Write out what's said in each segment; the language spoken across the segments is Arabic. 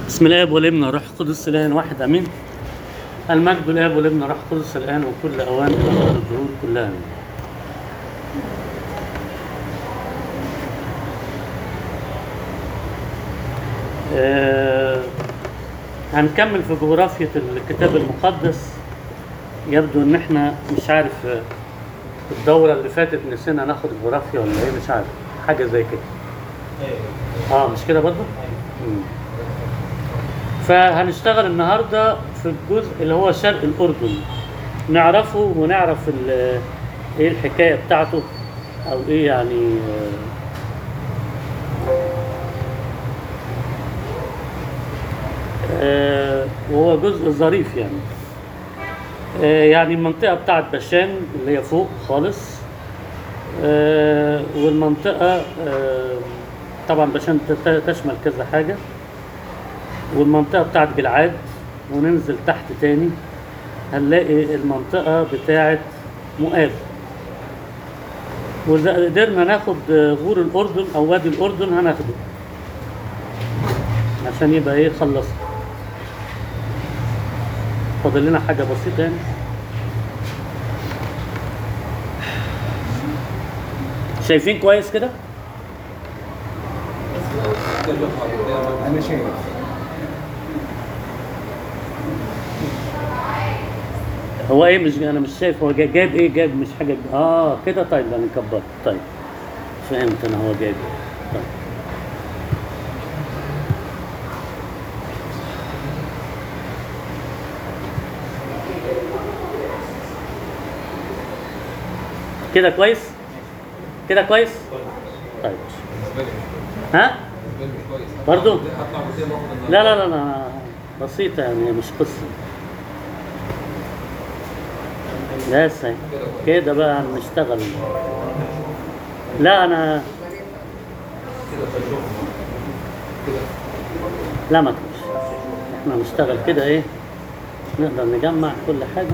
بسم الله والابن والروح القدس الان واحد امين. المجد للاب والابن والروح القدس الان وكل اوان الى ظهر الدهور كلها امين. هنكمل في جغرافية الكتاب المقدس. يبدو ان احنا مش عارف الدورة اللي فاتت نسينا ناخد جغرافيا ولا ايه، مش عارف حاجة زي كده. مش كده برضه؟ فهنشتغل النهارده في الجزء اللي هو شرق الأردن، نعرفه ونعرف ايه الحكاية بتاعته او ايه يعني وهو جزء ظريف يعني. يعني المنطقة بتاعت بشان اللي هي فوق خالص، والمنطقة طبعا بشان تشمل كذا حاجة، والمنطقة بتاعت جلعاد، وننزل تحت تاني هنلاقي المنطقة بتاعت مؤاب. وإذا قدرنا ناخد غور الأردن أو وادي الأردن هناخده عشان يبقى ايه خلصنا. فاضل لنا حاجة بسيطة يعني. شايفين كويس كده؟ أنا شايف. هو ايه مش انا مش شايف هو جايب ايه، جايب مش حاجة كده. طيب انا كبرت. طيب فهمت انا هو جايب ايه. طيب كده كويس؟ كده كويس؟ طيب ها؟ برضو؟ لا بسيطة يعني، مش قصة. لا سهل كده بقى هنشتغل. لا أنا لا ما تقولش، احنا نشتغل كده ايه، نقدر نجمع كل حاجة.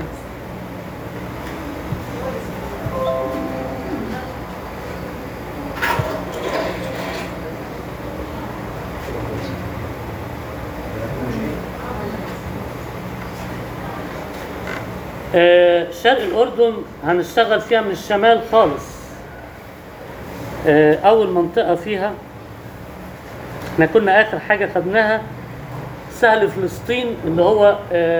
شرق الأردن هنشتغل فيها من الشمال خالص. أول منطقة فيها احنا كنا آخر حاجة خدناها سهل فلسطين، اللي هو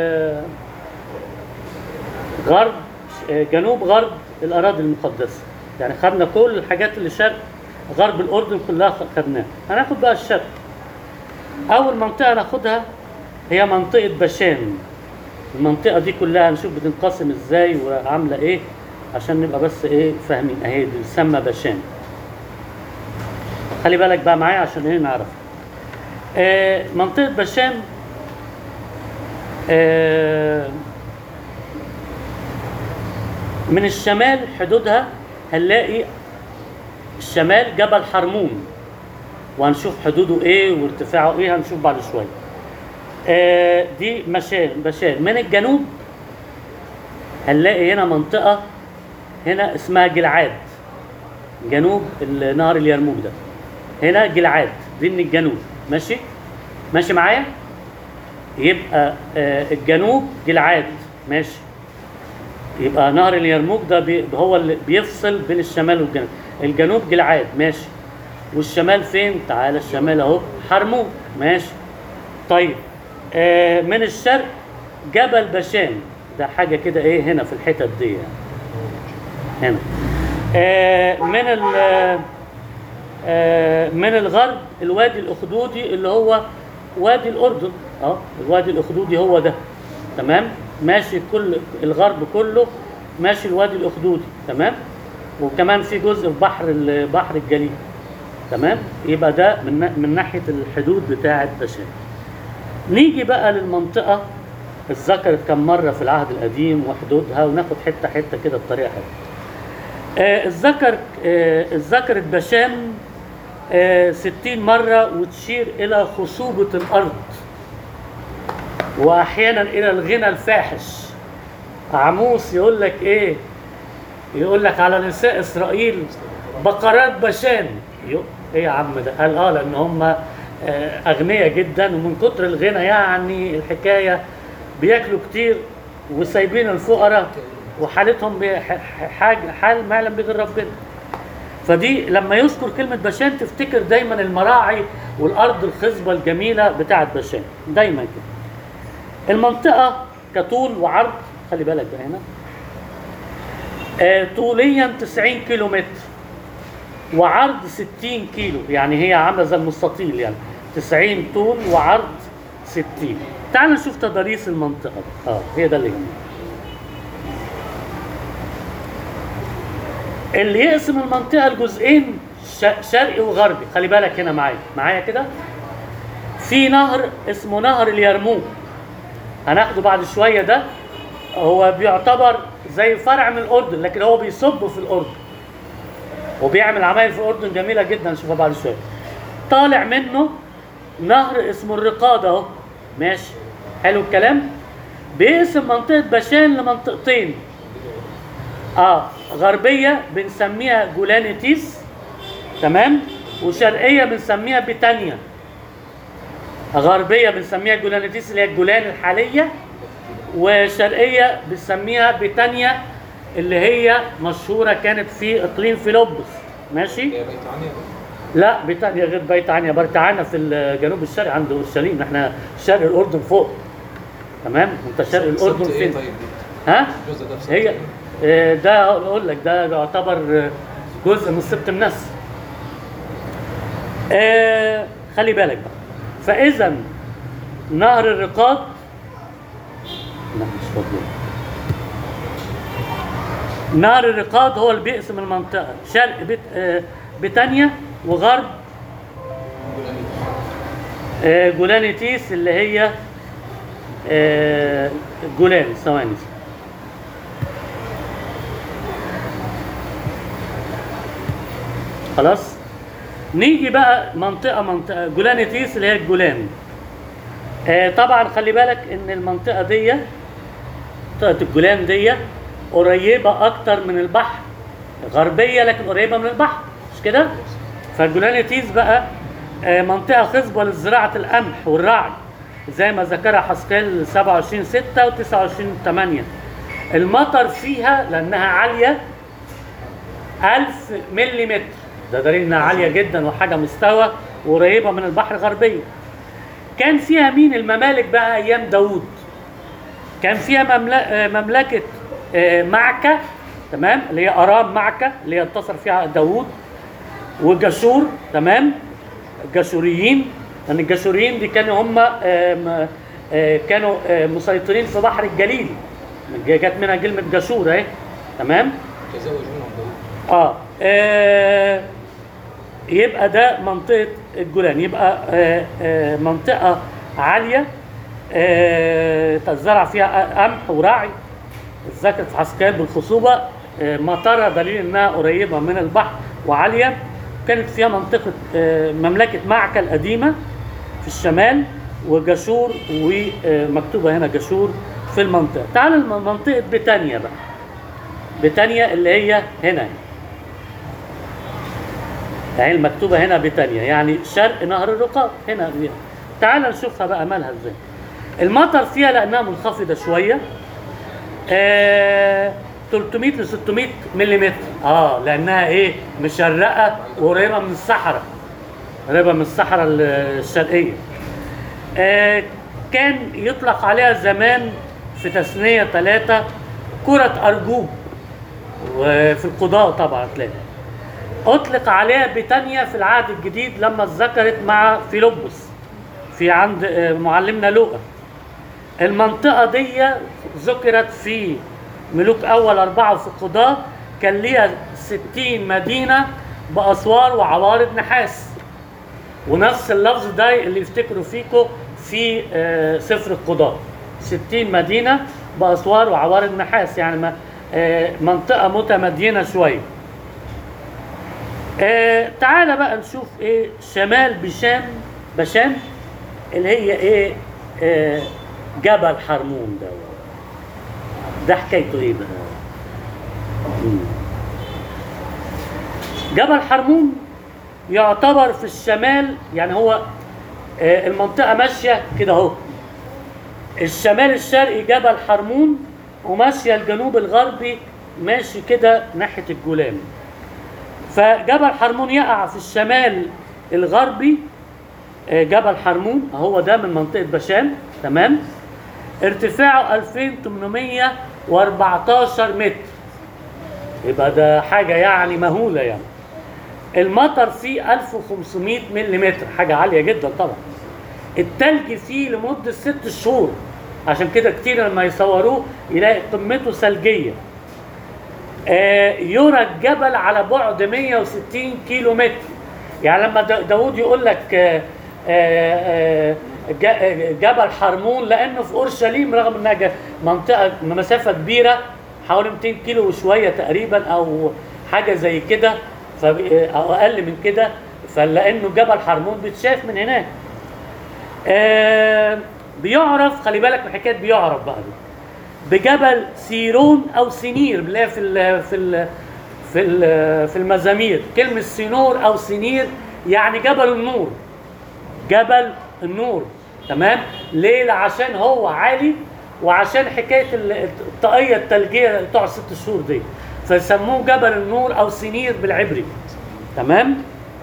غرب جنوب غرب الأراضي المقدسة. يعني خدنا كل الحاجات اللي شرق غرب الأردن كلها خدناها. هناخد بقى الشرق. أول منطقة ناخدها هي منطقة بشان. المنطقة دي كلها هنشوف بتنقسم ازاي وعاملة ايه عشان نبقى بس ايه فاهمين. اهي دي تسمى بشان. خلي بالك بقى معايا عشان ايه نعرف. منطقة بشان من الشمال حدودها هنلاقي الشمال جبل حرمون، وهنشوف حدوده ايه وارتفاعه ايه، هنشوف بعد شوية. دي بشان. من الجنوب هنلاقي هنا منطقة هنا اسمها جلعاد، جنوب نهر اليرموك ده. هنا جلعاد دي من الجنوب. ماشي معايا. يبقى الجنوب جلعاد. ماشي. يبقى نهر اليرموك ده هو اللي بيفصل بين الشمال والجنوب. الجنوب جلعاد. ماشي. والشمال فين؟ تعالى الشمال اهو حرمون. ماشي. طيب من الشرق جبل بشان، ده حاجة كده ايه هنا في الحتت دي يعني. هنا من الغرب الوادي الأخدودي اللي هو وادي الأردن. الوادي الأخدودي هو ده. تمام. ماشي كل الغرب كله ماشي الوادي الأخدودي. تمام. وكمان في جزء في بحر الجليل. تمام. يبقى ده من ناحية الحدود بتاعة بشان. نيجي بقى للمنطقة اتذكرت كم مرة في العهد القديم وحدودها، وناخد حتة حتة كده بطريقة حلوة. اتذكرت بشان 60 مرة، وتشير إلى خصوبة الأرض وأحيانا إلى الغنى الفاحش. عموس يقول لك إيه؟ يقول لك على نساء إسرائيل بقرات بشان. إيه يا عم ده؟ قال لأن هم اغنياء جدا، ومن كتر الغنى يعني الحكايه بياكلوا كتير وسايبين الفقراء وحالتهم حال ما يعلم به غير ربنا. فدي لما يذكر كلمة باشان تفتكر دايما المراعي والأرض الخصبة الجميلة بتاعت باشان دايما كده. المنطقة كطول وعرض، خلي بالك بقى هنا، طوليا 90 كيلو متر وعرض 60 كيلو، يعني هي عاملة زي المستطيل، يعني 90 طول وعرض 60. تعال نشوف تضاريس المنطقة دي. هي ده اللي جميل. اللي يقسم المنطقة لجزئين شرقي وغربي، خلي بالك هنا معايا كده. في نهر اسمه نهر اليرموك، هناخده بعد شوية. ده هو بيعتبر زي فرع من الأردن، لكن هو بيصب في الأردن وبيعمل عمايل في الأردن جميلة جدا، نشوفها بعد شوية. طالع منه نهر اسمه الرقاد اهو، ماشي حلو الكلام. بيقسم منطقة باشان لمنطقتين، غربية بنسميها جولانيتيس، تمام، وشرقية بنسميها بيتانيا. غربية بنسميها جولانيتيس اللي هي الجولان الحالية، وشرقية بنسميها بيتانيا اللي هي مشهورة كانت في اقليم فيلبس، ماشي. هي بيتعنيا؟ لا، بيتانيا غير بيتعنيا. بيتعنيا في الجنوب الشرقي عند اورشليم، احنا شرق الاردن فوق، تمام. انت شرق الاردن فين؟ طيب ها؟ الجزء ده في هي ده اقول لك ده يعتبر جزء من سبط النسر. خلي بالك بقى. فاذا نهر الرقاد، لا مش فاضي. نهر الرقاد هو اللي بيقسم المنطقه شرق بيتانيا وغرب جولانيتيس اللي هي جولان. ثواني. خلاص، نيجي بقى منطقة جولانيتيس اللي هي الجولان. طبعا خلي بالك ان المنطقة دي، منطقة الجولان دي قريبة اكتر من البحر، غربية لكن قريبة من البحر، مش كده؟ فالجولانيتيس بقى منطقة خصبة لزراعة القمح والرعي، زي ما ذكرها حسقيال 27:6 و29:8. المطر فيها لانها عالية 1000 ملم، ده دليل انها عاليه جدا وحاجه مستوى وقريبه من البحر غربيا. كان فيها مين الممالك بقى ايام داوود؟ كان فيها مملكه معكه، تمام، اللي هي ارام معكه اللي هي انتصر فيها داوود، وجاشور، تمام، الجاشوريين، لان الجاشوريين دي كانوا هم كانوا مسيطرين في بحر الجليل، جت منها كلمه جاشور اهي، تمام. تزوج منهم داوود. يبقى ده منطقة الجولان، يبقى منطقة عالية تزرع فيها قمح ورعي، اتذكرت في حسقيال بالخصوبة، مطرة دليل انها قريبة من البحر وعالية. كانت فيها منطقة مملكة معكة القديمة في الشمال، وجاشور، ومكتوبة هنا جاشور في المنطقة. تعال منطقة بيتانيا بقى. بيتانيا اللي هي هنا يعني المكتوبة هنا بيتانيا، يعني شرق نهر الرقاد هنا. تعال نشوفها بقى مالها ازاي. المطر فيها لانها منخفضة شوية 300 ل 600 ملم، لانها ايه؟ مشرقة وقريبة من الصحراء، قريبة من الصحراء الشرقية. كان يطلق عليها زمان في تثنية 3 كرة أرجوب، وفي القضاء طبعا تلاقي أطلق عليها بيتانيا في العهد الجديد لما اتذكرت مع فيلبس في عند معلمنا لوقا. المنطقة دي ذكرت في ملوك أول 4 وفي القضاء، كان ليها 60 مدينة بأسوار وعوارض نحاس، ونفس اللفظ ده اللي يفتكروا فيكم في سفر القضاء، 60 مدينة بأسوار وعوارض نحاس، يعني منطقة متمدينة شوية. تعالى بقى نشوف ايه شمال باشان اللي هي ايه جبل حرمون ده حكايته ايه بقى؟ جبل حرمون يعتبر في الشمال، يعني هو المنطقة ماشية كده اهو، الشمال الشرقي جبل حرمون، وماشية الجنوب الغربي ماشي كده ناحية الجولان. فجبل حرمون يقع في الشمال الغربي، جبل حرمون هو ده من منطقة بشان، تمام. ارتفاعه 2814 متر، يبقى ده حاجة يعني مهولة يعني. المطر فيه 1500 ملم، حاجة عالية جدا طبعا. التلج فيه لمدة 6 شهور، عشان كده كتير لما يصوروه يلاقي قمته ثلجية. يرى الجبل على بعد 160 كيلو متر. يعني لما داود يقول لك جبل حرمون، لأنه في أورشليم رغم أنها منطقة مسافة كبيرة حوالي 200 كيلو وشوية تقريبا أو حاجة زي كده، أو أقل من كده، فلأنه جبل حرمون بيتشاف من هناك. بيعرف، خلي بالك من حكاية بيعرف بقى دي، بجبل سيرون او سنير، اللي هي في المزامير كلمه سينور او سنير يعني جبل النور، جبل النور، تمام. ليه؟ عشان هو عالي، وعشان حكايه الطاقيه الثلجيه بتوع 6 شهور دي، فسموه جبل النور او سنير بالعبري، تمام.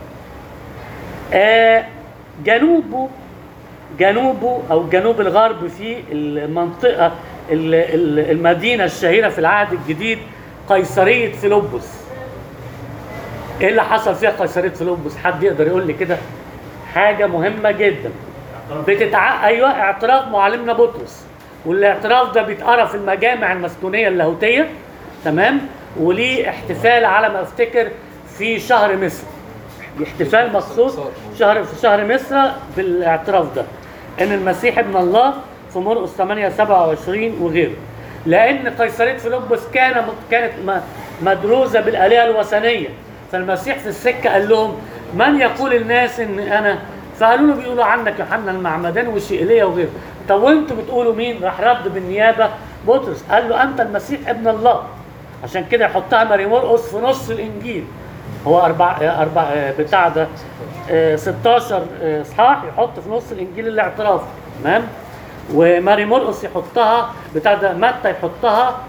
جنوبه او جنوب الغرب في المنطقه المدينه الشهيره في العهد الجديد قيصريه فيلبس. ايه اللي حصل فيها قيصريه فيلبس؟ حد يقدر يقول لي كده؟ حاجه مهمه جدا ايوه، اعتراف معلمنا بطرس، والاعتراف ده بيتقرا في المجامع المسكونيه اللاهوتيه، تمام. وليه احتفال على ما افتكر في شهر مصر، احتفال مخصوص في شهر مصر بالاعتراف ده ان المسيح ابن الله، في مرقس 8:27 وغيره. لان قيصريه فيلبس كانت مدروسه بالالهه الوثنيه، فالمسيح في السكه قال لهم من يقول الناس ان انا؟ فقالوا له بيقولوا عنك يوحنا المعمدان وشيئليه وغيره. طب وانتوا بتقولوا مين؟ راح رد بالنيابه بطرس قال له انت المسيح ابن الله. عشان كده يحطها ماري مرقس في نص الانجيل، هو بتاع ده 16 اصحاح، يحط في نص الانجيل الاعتراف، تمام. وماري مرقس يحطها بتاع ده، متى يحطها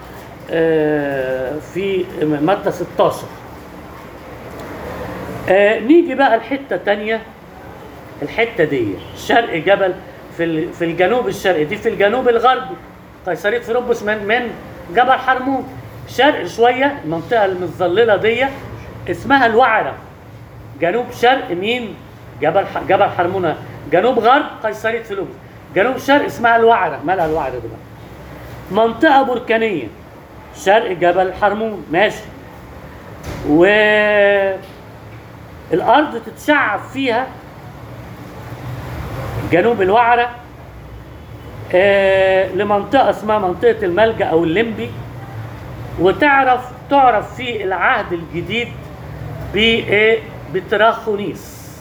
في متى 16. نيجي بقى الحته تانية، الحته دي شرق جبل في الجنوب الشرقي، دي في الجنوب الغربي. قيصريه فيلبس من جبل حرمون. شرق شويه المنطقه المظلله دي اسمها الوعره. جنوب شرق مين؟ جبل حرمون. جنوب غرب قيصريه فيلبس. جنوب شرق اسمها الوعره. مالها الوعره دي بقى؟ منطقه بركانيه شرق جبل حرمون، ماشي. والارض تتشعب فيها جنوب الوعره لمنطقه اسمها منطقه الملجأ او الليمبي. تعرف في العهد الجديد بتراخونيس.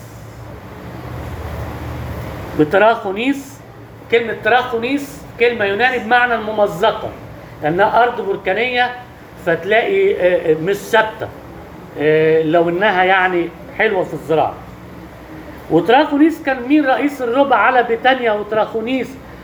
كلمة تراخونيس كلمة يوناني بمعنى الممزقة، لأنها أرض بركانية، فتلاقي مش ثابتة لو إنها يعني حلوة في الزراعة. وتراخونيس كان مين رئيس الربع على بيتانيا وتراخونيس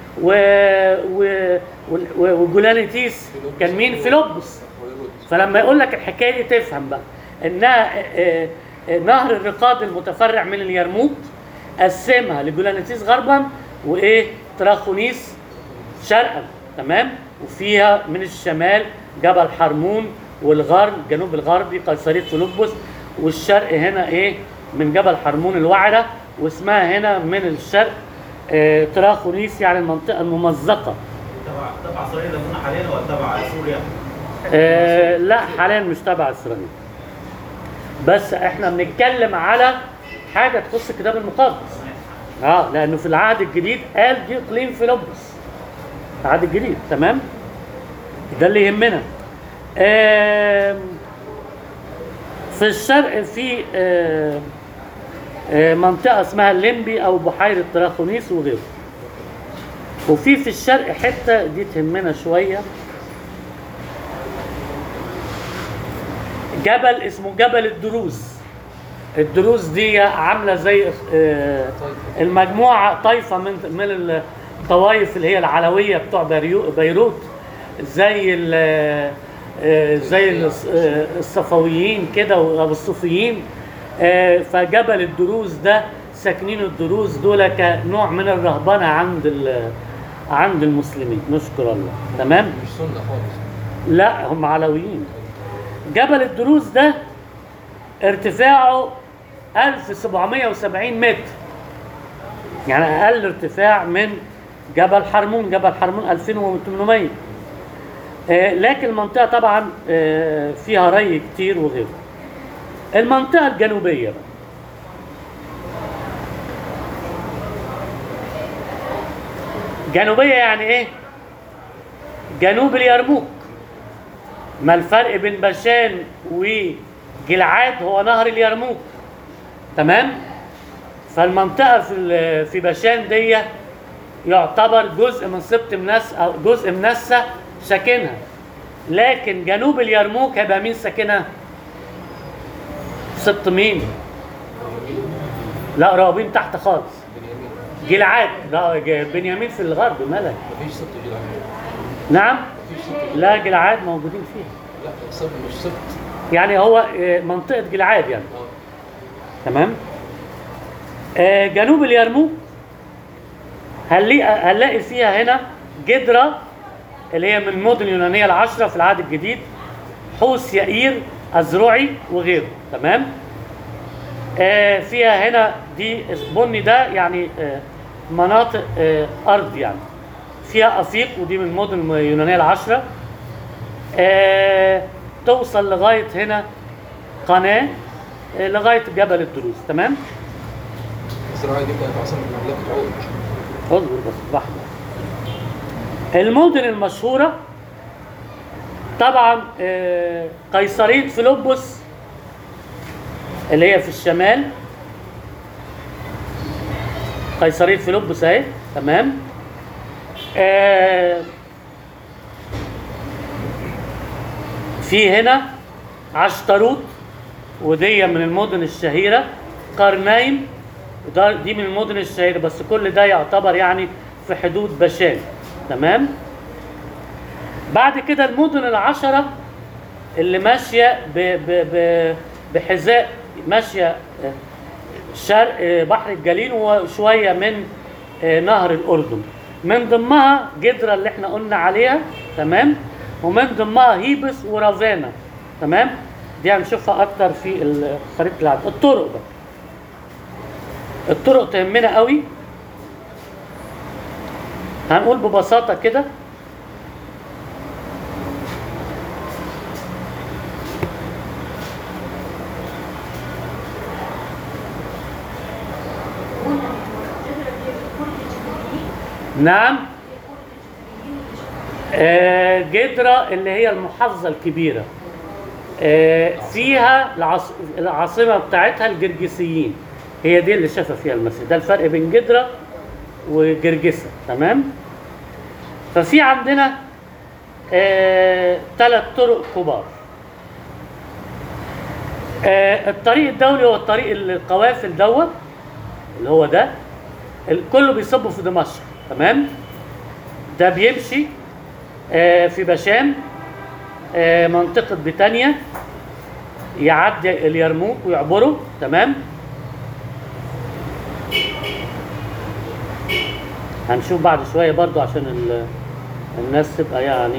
وجولانيتيس؟ كان مين؟ فيلبس. فلما يقول لك الحكايه دي تفهم بقى انها نهر الرقاد المتفرع من اليرموك قسمها لجولانيتيس غربا تراخونيس شرقا، تمام. وفيها من الشمال جبل حرمون، والغرب جنوب الغربي قيصريه فيلبس، والشرق هنا من جبل حرمون الوعره، واسمها هنا من الشرق تراخونيس، يعني المنطقه الممزقه. تبع اسرائيل لما حاليا ولا تبع سوريا؟ لا حاليا مش تبع اسرائيل، بس احنا بنتكلم على حاجه تخص الكتاب المقدس. لانه في العهد الجديد قال دي اقليم فيلبس، العهد الجديد، تمام. ده اللي يهمنا. في الشرق في منطقه اسمها الليمبي او بحيره تراخونيس وغيره. وفي الشرق حته دي تهمنا شويه، جبل اسمه جبل الدروز. الدروز دي عامله زي المجموعه طائفه من الطوائف اللي هي العلويه بتوع بيروت، زي الصفويين كده او الصوفيين. فجبل الدروز ده ساكنين الدروز دول كنوع من الرهبنه عند المسلمين، نشكر الله. تمام. مش سنة خالص. لا هم علويين. جبل الدروز ده ارتفاعه 1770 متر، يعني اقل ارتفاع من جبل حرمون. جبل حرمون 2800. لكن المنطقه طبعا فيها ري كتير وغيره. المنطقه الجنوبيه بقى، جنوبيه يعني ايه؟ جنوب اليرموك. ما الفرق بين باشان وجلعاد؟ هو نهر اليرموك. تمام. فالمنطقه في باشان دي يعتبر جزء من سبط منسى او جزء من منسى ساكنها. لكن جنوب اليرموك هيبقى مين ساكنها؟ سبط مين؟ لا راهبين تحت خالص. بنيامين. جلعاد. لا بنيامين في الغرب ملك. مفيش سبط جلعاد. نعم. مفيش سبط. لا جلعاد موجودين فيها. لا سبط مش سبط. يعني هو منطقة جلعاد يعني. تمام. جنوب اليرموك هنلاقي فيها هنا جدرة اللي هي من المدن اليونانية العشرة في العهد الجديد، حوس، يائير، أزرعي وغيره. تمام. فيها هنا دي بني ده يعني مناطق أرض يعني فيها أفيق، ودي من المدن اليونانية العشرة. توصل لغاية هنا قناة لغاية جبل الدروز. تمام. إسرائيل دي كانت عاصمة مملكة عود. اصبر بس لحظة. المدن المشهورة طبعا قيصرية فيلبس اللي هي في الشمال. قيصرية فيلبس اهي. تمام. في هنا عشتروت، ودي من المدن الشهيرة. قرنين دي من المدن الشهيرة، بس كل ده يعتبر يعني في حدود باشان. تمام. بعد كده المدن العشرة اللي ماشية بحذاء، ماشية شرق بحر الجليل وشوية من نهر الأردن. من ضمنها جدرة اللي احنا قلنا عليها. تمام. ومن ضمنها هيبس ورافانا. تمام. دي هنشوفها اكتر في خريطة العالم. الطرق بقى، الطرق تهمنا قوي. هنقول ببساطة كده نعم. جدرة اللي هي المحافظة الكبيرة، فيها العاصمة بتاعتها الجرجسيين، هي دي اللي شافها فيها المسيح. ده الفرق بين جدرة وجرجسة. تمام. ففي عندنا 3 طرق كبار. الطريق الدولي هو الطريق القوافل دوت اللي هو ده، كله بيصب في دمشق. تمام. ده بيمشي في باشان، منطقة بيتانيا، يعدي اليرموك ويعبره. تمام. هنشوف بعد شوية برضو عشان الناس تبقى يعني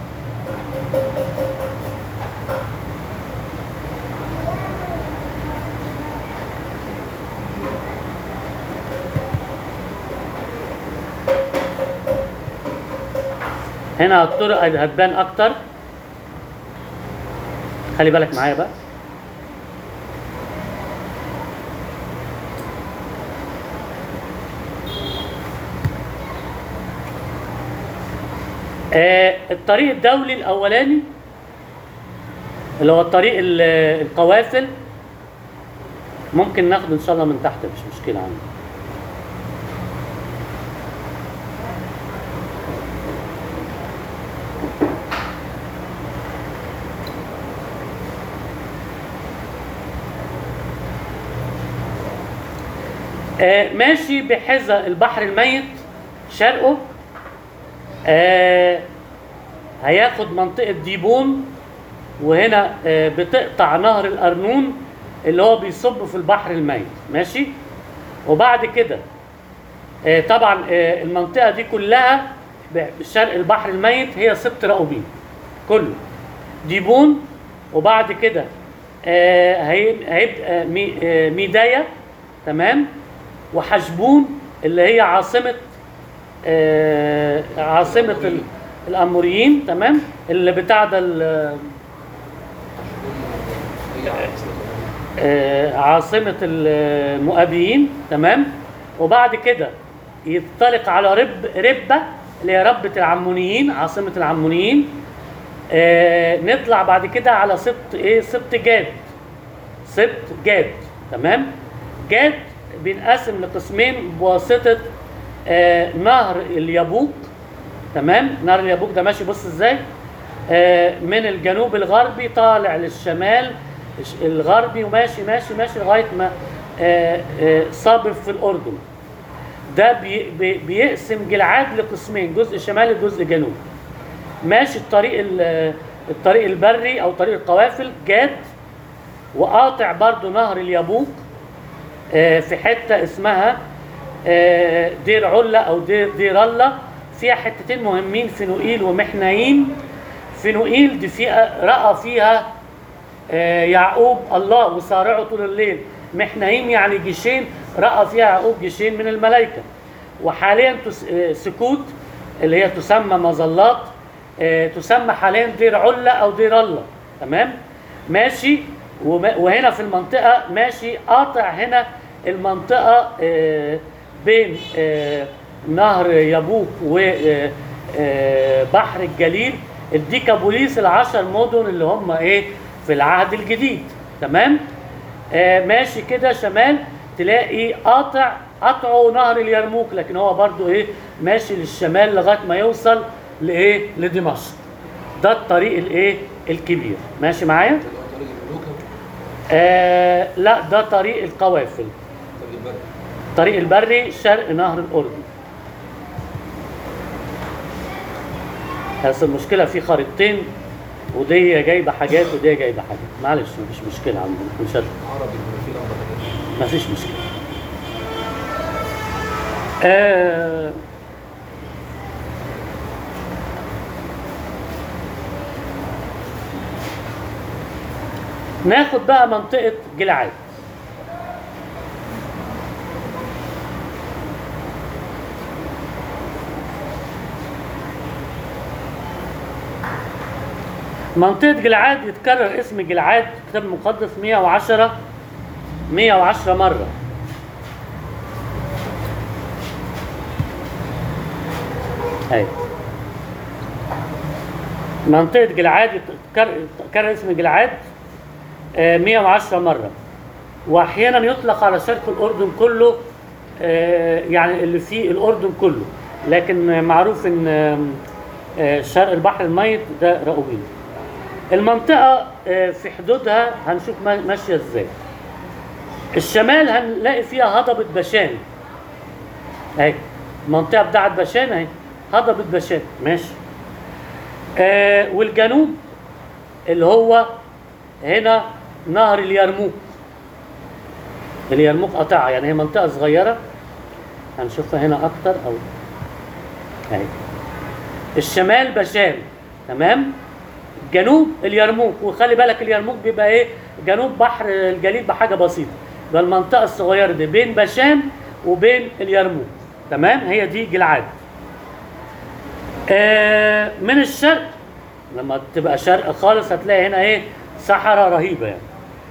هنا الطرق هتبان اكتر. خلي بالك معايا بقى. الطريق الدولي الاولاني اللي هو الطريق القوافل، ممكن ناخده ان شاء الله من تحت، مش مشكلة عندي. ماشي بحذاء البحر الميت شرقه، هياخد منطقة ديبون، وهنا بتقطع نهر الأرنون اللي هو بيصب في البحر الميت. ماشي. وبعد كده طبعا المنطقة دي كلها بشرق البحر الميت هي سبط راؤوبين كله، ديبون، وبعد كده هيبقى ميدايا، تمام، وحشبون اللي هي عاصمة الأموريين، تمام، اللي بتاع ده عاصمة المؤابيين، تمام. وبعد كده ينطلق على ربة اللي هي ربة العمونيين، عاصمة العمونيين. نطلع بعد كده على سبط جاد، سبط جاد، تمام. جاد بينقسم لقسمين بواسطة نهر اليابوق، تمام. نهر اليابوق ده ماشي، بص ازاي، من الجنوب الغربي طالع للشمال الغربي، وماشي ماشي ماشي لغاية ما صابب في الأردن. ده بيقسم جلعاد لقسمين، جزء شمالي وجزء جنوبي. ماشي الطريق البري او طريق القوافل جاد، وقاطع برضو نهر اليابوق في حتة اسمها دير علا او دير الله، فيها حتتين مهمين، فنوئيل ومحنايم. فنوئيل دي رأى فيها يعقوب الله وصارعه طول الليل. محنايم يعني جيشين، رأى فيها يعقوب جيشين من الملائكة. وحاليا سكوت اللي هي تسمى مظلات، تسمى حاليا دير علا او دير الله، تمام. ماشي. وهنا في المنطقة ماشي قاطع هنا المنطقة بين نهر يابوق وبحر الجليل، الديكابوليس، ال10 مدن اللي هم في العهد الجديد، تمام. ماشي كده شمال تلاقي قطعه نهر اليرموك، لكن هو برضو ماشي للشمال لغايه ما يوصل لدمشق. ده الطريق الكبير. ماشي معايا؟ طريق الملوك. لا، ده طريق القوافل، طريق البري شرق نهر الأردن. بس المشكلة في خريطتين، ودي جايبة حاجات ودي جايبة حاجات، معلش مفيش مشكلة عندنا، مش عربي في الأمر. مفيش مشكلة. ناخد بقى منطقة جلعاد. منطقة جلعاد يتكرر اسم جلعاد في الكتاب المقدس 110 مرة. هاي منطقة جلعاد يتكرر اسم جلعاد 110 مرة، واحيانا يطلق على شرق الاردن كله، يعني اللي فيه الاردن كله، لكن معروف ان شرق البحر الميت ده راؤوبين. المنطقة في حدودها هنشوف ماشية ازاي. الشمال هنلاقي فيها هضبة بشان، اهي المنطقة بتاعت بشان اهي، هضبة بشان، ماشي. والجنوب اللي هو هنا نهر اليرموك. اليرموك قطعها، يعني هي منطقة صغيرة هنشوفها هنا أكتر. أو اهي الشمال بشان، تمام. جنوب اليرموك، وخلي بالك اليرموك بيبقى جنوب بحر الجليل بحاجة بسيطة. يبقى المنطقة الصغيرة دي بين بشان وبين اليرموك، تمام. هي دي جلعاد. من الشرق لما تبقى شرق خالص هتلاقي هنا صحراء رهيبة يعني.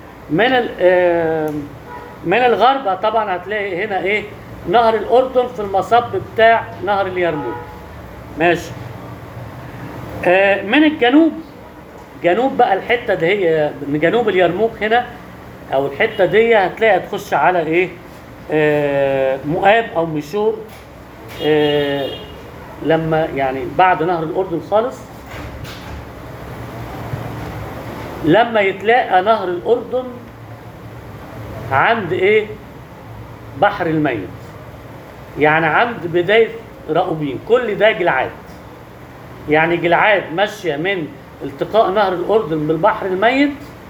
من الغرب طبعا هتلاقي هنا نهر الأردن في المصب بتاع نهر اليرموك، ماشي. من الجنوب، جنوب بقى الحتة دي هي من جنوب اليرموك هنا، او الحتة دي هتلاقي تخش على مؤاب او ميشور، لما يعني بعد نهر الأردن خالص، لما يتلاقى نهر الأردن عند بحر الميت، يعني عند بداية رأوبين. كل ده جلعاد. يعني جلعاد ماشية من التقاء نهر الأردن بالبحر الميت،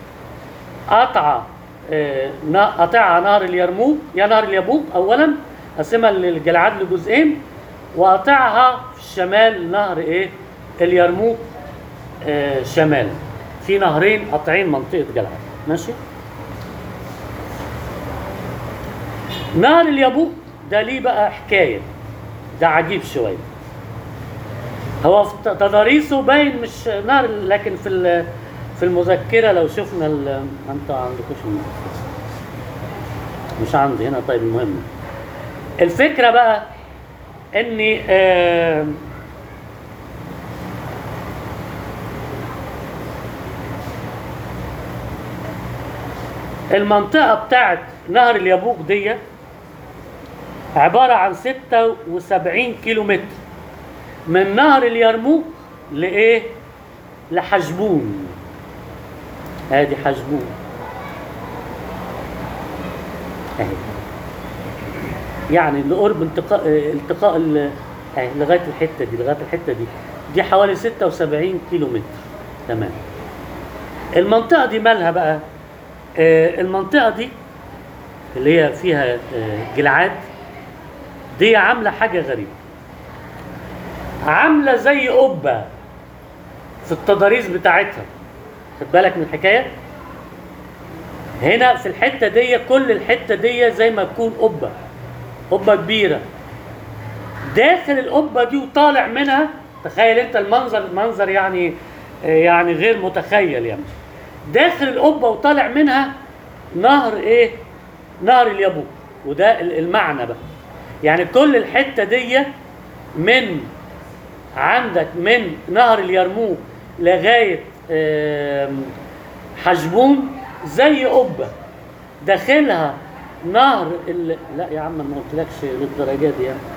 قطعها نهر اليرموك، يا نهر اليبوق أولا، قسمها الجلعاد لجزئين، وقطعها في الشمال نهر اليرموك شمالا. في نهرين قاطعين منطقة جلعاد. ماشي. نهر اليبوق ده ليه بقى حكاية، ده عجيب شوية. هو في تضاريسه باين مش نهر، لكن في المذكرة لو شفنا انت عندكوش المذكرة، مش عندي هنا. طيب المهم الفكرة بقى ان المنطقة بتاعت نهر اليبوق دي عبارة عن 76 كيلو متر من نهر اليرموك لحجبون. ادي حجبون اهي، يعني لقرب التقاء اهي لغايه الحته دي حوالي 76 كيلو متر. تمام. المنطقه دي مالها بقى؟ المنطقه دي اللي هي فيها جلعاد دي عامله حاجه غريبه، عامله زي قبه في التضاريس بتاعتها. خد بالك من الحكايه هنا في الحته دي، كل الحته دي زي ما تكون قبه كبيره. داخل القبه دي وطالع منها، تخيل انت المنظر يعني غير متخيل. يعني داخل القبه وطالع منها نهر نهر اليبوق. وده المعنى بقى، يعني كل الحته دي من عندك من نهر اليرموك لغايه حجبون زي قبه داخلها نهر لا يا عم ما قلتلكش للدرجه دي يعني.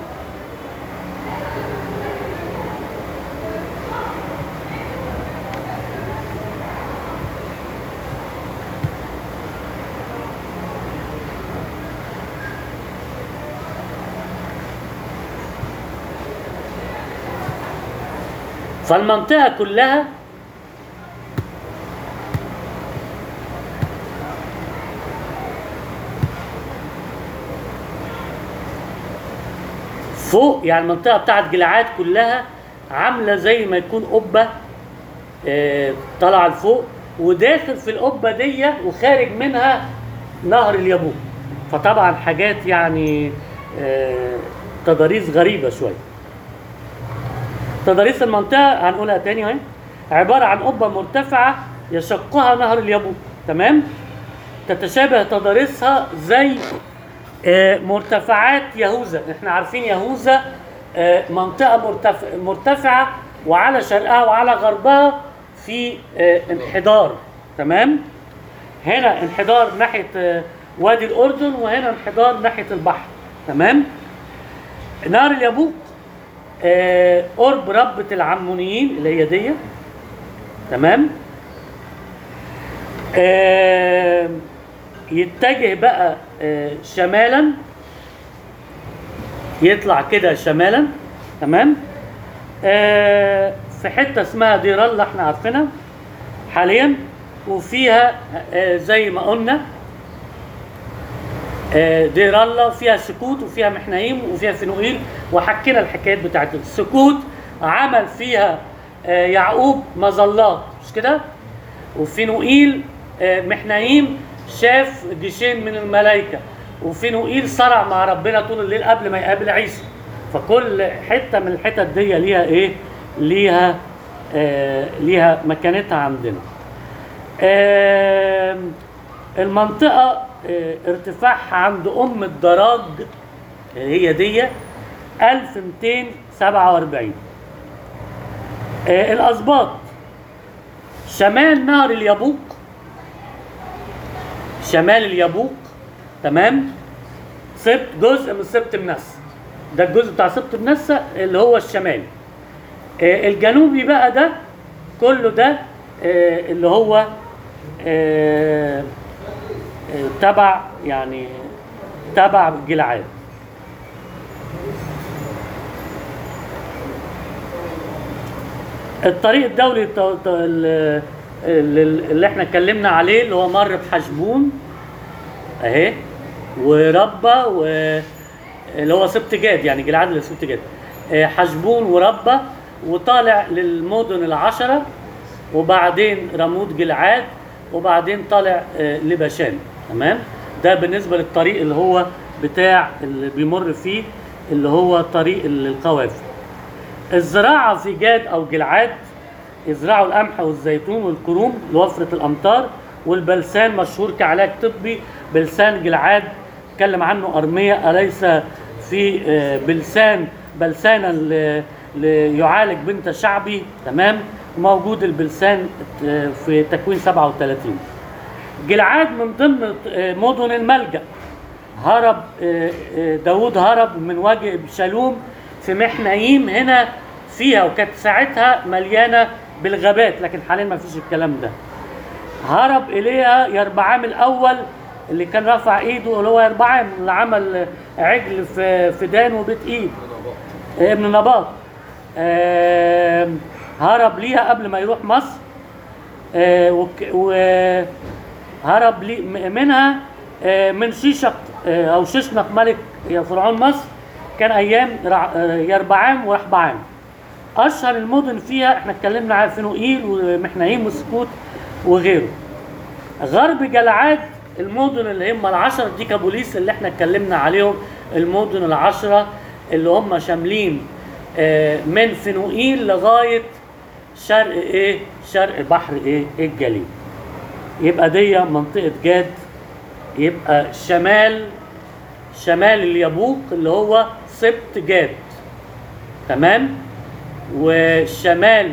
فالمنطقة كلها فوق، يعني المنطقة بتاعت جلعاد كلها عاملة زي ما يكون قبة طالعة لفوق، وداخل في القبة دي وخارج منها نهر اليبوق. فطبعا حاجات يعني تضاريس غريبة شوية. تضاريس المنطقة هنقولها تاني اهي، عبارة عن قبة مرتفعة يشقها نهر اليبوق. تمام. تتشابه تضاريسها زي مرتفعات يهوذا. احنا عارفين يهوذا منطقة مرتفعة، وعلى شرقها وعلى غربها في انحدار. تمام. هنا انحدار ناحية وادي الأردن، وهنا انحدار ناحية البحر. تمام. نهر اليبوق قرب ربة العمونيين اللي هي دي. تمام. يتجه بقى شمالا، يطلع كده شمالا. تمام. في حتة اسمها دير الله احنا عارفينها حاليا، وفيها زي ما قلنا دير الله فيها سكوت وفيها محنايم وفيها فنوئيل، وحكينا الحكايات بتاعت السكوت. عمل فيها يعقوب مظلات مش كده، وفنوئيل محنايم شاف جيشين من الملائكة، وفنوئيل صرع مع ربنا طول الليل قبل ما يقابل عيسى. فكل حتة من الحتت دي ليها ليها مكانتها عندنا. المنطقة ارتفاعها عند الدراج هي دي 1247. الأسباط شمال نهر اليبوق، شمال اليبوق. تمام. سبت جزء من سبت منسى، ده الجزء بتاع سبت منسى اللي هو الشمالي. الجنوبي بقى ده كله ده اللي هو تبع يعني تبع جلعاد. الطريق الدولي اللي احنا اتكلمنا عليه اللي هو مر بحشبون اهي وربة اللي هو سبت جاد، يعني جلعاد اللي سبت جاد، حشبون وربة، وطالع للمدن العشرة، وبعدين رموت جلعاد، وبعدين طالع لبشان. تمام؟ ده بالنسبة للطريق اللي هو بتاع اللي بيمر فيه اللي هو طريق القوافل. الزراعة في جاد أو جلعاد يزرعوا القمح والزيتون والكروم لوفرة الأمطار، والبلسان مشهور كعلاج طبي. بلسان جلعاد اتكلم عنه أرميا، أليس في بلسانا ليعالج بنت شعبي. تمام؟ موجود البلسان في تكوين 37. جلعاد من ضمن مدن الملجأ. هرب داود هرب من وجه ابشالوم في محنايم هنا فيها، وكانت ساعتها مليانه بالغابات، لكن حاليا ما فيش الكلام ده. هرب اليها يربعام الاول اللي كان رفع ايده، اللي هو يربعام اللي عمل عجل في دان وبيت ايد ابن نباط. هرب ليها قبل ما يروح مصر، وهرب منها من شيشق او ششنق ملك فرعون مصر. كان ايام يربعام ورحبعام. اشهر المدن فيها احنا اتكلمنا على فنوئيل ومحنايم وسكوت وغيره. غرب جلعاد المدن اللي هم العشرة ديكابوليس اللي احنا اتكلمنا عليهم، المدن العشرة اللي هم شاملين من فنوئيل لغاية شرق شرق بحر الجليل. يبقى دي منطقة جاد. يبقى شمال اليبوق اللي هو سبت جاد. تمام؟ وشمال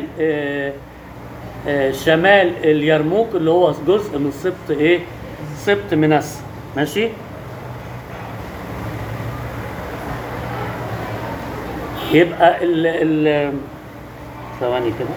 شمال اليرموك اللي هو جزء من سبت سبت منسى. ماشي؟ يبقى ثواني كده.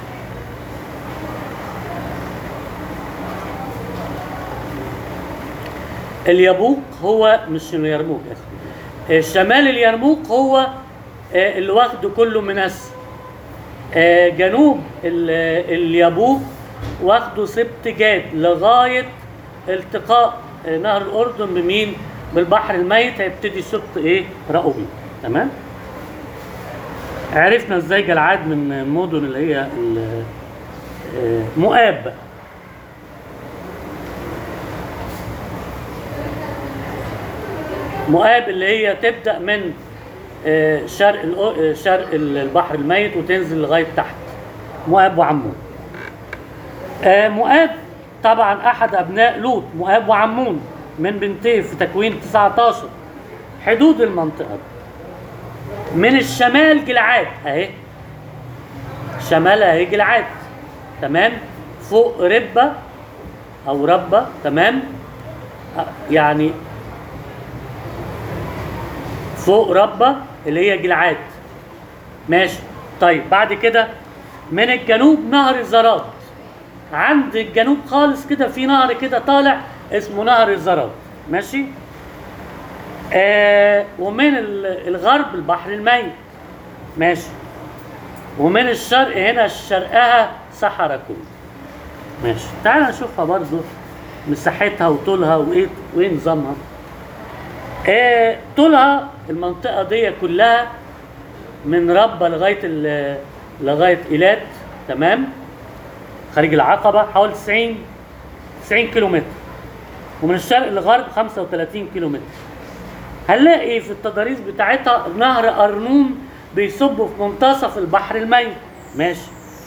اليبوق هو مش اليرموك، شمال اليرموك هو اللي واخده كله منسى. جنوب اليبوق واخده سبت جاد لغايه التقاء نهر الاردن بمين؟ بالبحر الميت. هيبتدي سبط رأوبي. تمام؟ عرفنا ازاي جلعاد من المدن اللي هي مؤاب. مؤاب اللي هي تبدأ من شرق البحر الميت وتنزل لغاية تحت. مؤاب وعمون. مؤاب طبعا أحد أبناء لوط، مؤاب وعمون من بنتيه في تكوين 19. حدود المنطقة من الشمال جلعاد أهي، شمالها أهي جلعاد. تمام؟ فوق ربة أو ربة. تمام؟ يعني فوق ربة اللي هي جلعاد. ماشي. طيب بعد كده من الجنوب نهر الزراد. عند الجنوب خالص كده في نهر كده طالع اسمه نهر الزراد. ماشي. ومن الغرب البحر الميت. ماشي. ومن الشرق هنا شرقها صحراء كله. ماشي. تعال نشوفها برضو مساحتها وطولها وايه نظامها. طولها المنطقة دي كلها من ربة لغاية إيلات. تمام؟ خارج العقبة حوالي 90 كيلومتر. ومن الشرق للغرب 35 كيلومتر. هنلاقي في التضاريس بتاعتها نهر أرنون بيصب في منتصف البحر الميت. ماشي.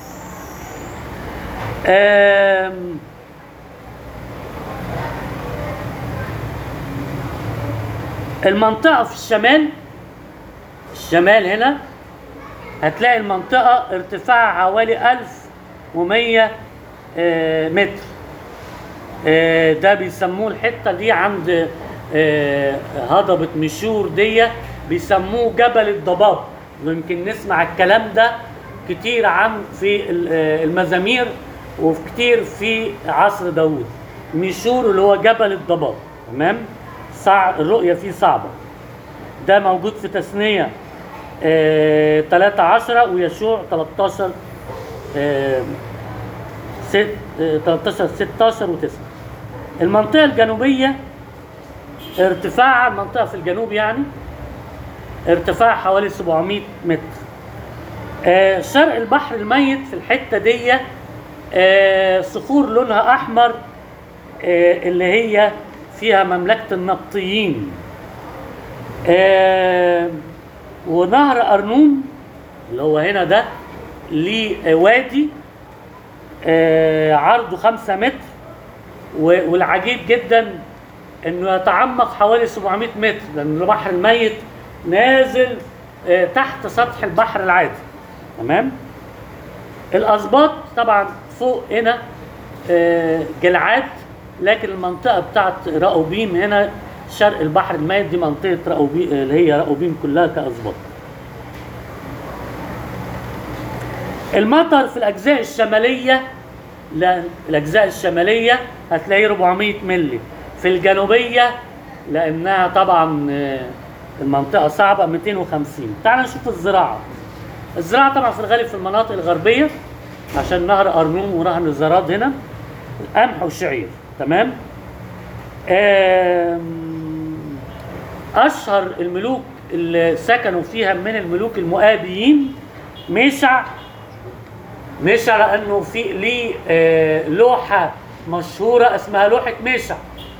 المنطقة في الشمال هنا هتلاقي المنطقة ارتفاعها حوالي 1100 متر. ده بيسموه الحتة دي عند هضبة مشور دي بيسموه جبل الضباب. ويمكن نسمع الكلام ده كتير في المزامير وكتير في عصر داود. مشور اللي هو جبل الضباب. تمام؟ الرؤية فيه صعبة. ده موجود في تثنية 13 ويشوع 13 13 16 و9. المنطقة الجنوبية ارتفاع المنطقة في الجنوب يعني ارتفاع حوالي 700 متر. شرق البحر الميت في الحتة دي صخور لونها أحمر اللي هي فيها مملكة النبطيين. ونهر أرنون اللي هو هنا ده ليه وادي عرضه 5 متر، والعجيب جدا انه يتعمق حوالي 700 متر لان البحر الميت نازل تحت سطح البحر العادي. تمام. الاسباط طبعا فوق هنا جلعاد، لكن المنطقه بتاعت راؤوبيم هنا شرق البحر الميت دي منطقه راؤوبيم اللي هي راؤوبيم كلها كاسباط. المطر في الاجزاء الشماليه، لا الاجزاء الشماليه هتلاقيه 400 مللي، في الجنوبيه لانها طبعا المنطقه صعبه 250. تعال نشوف الزراعه. الزراعه طبعا في الغالب في المناطق الغربيه عشان نهر ارنون ونهر الزراد هنا قمح وشعير. تمام. اشهر الملوك اللي سكنوا فيها من الملوك المؤابيين ميشع لانه في ليه لوحه مشهوره اسمها لوحه ميشع.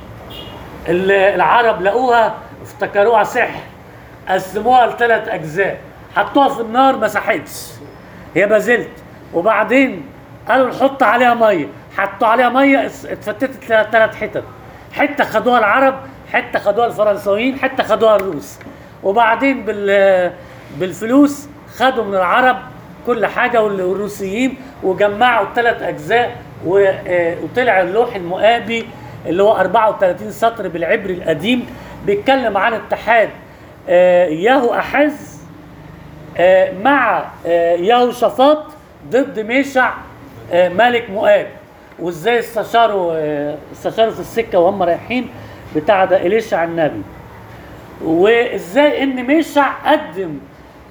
العرب لقوها افتكروها سحر، قسموها ل3 اجزاء، حطوها في النار ما ساحتش، هي بازلت، وبعدين قالوا نحط عليها ميه، حطوا عليها ميه اتفتتت 3 حتت، حته خدوها العرب، حته خدوها الفرنساويين، حته خدوها الروس، وبعدين بالفلوس خدوا من العرب كل حاجه والروسيين وجمعوا ال3 اجزاء وطلع اللوح المؤابي اللي هو 34 سطر بالعبري القديم، بيتكلم عن اتحاد ياهو أحز مع ياهو شفاط ضد ميشع ملك مؤاب، وازاي استشاروا في السكه وهم رايحين بتاع ده إليشع النبي، وازاي ان ميشع قدم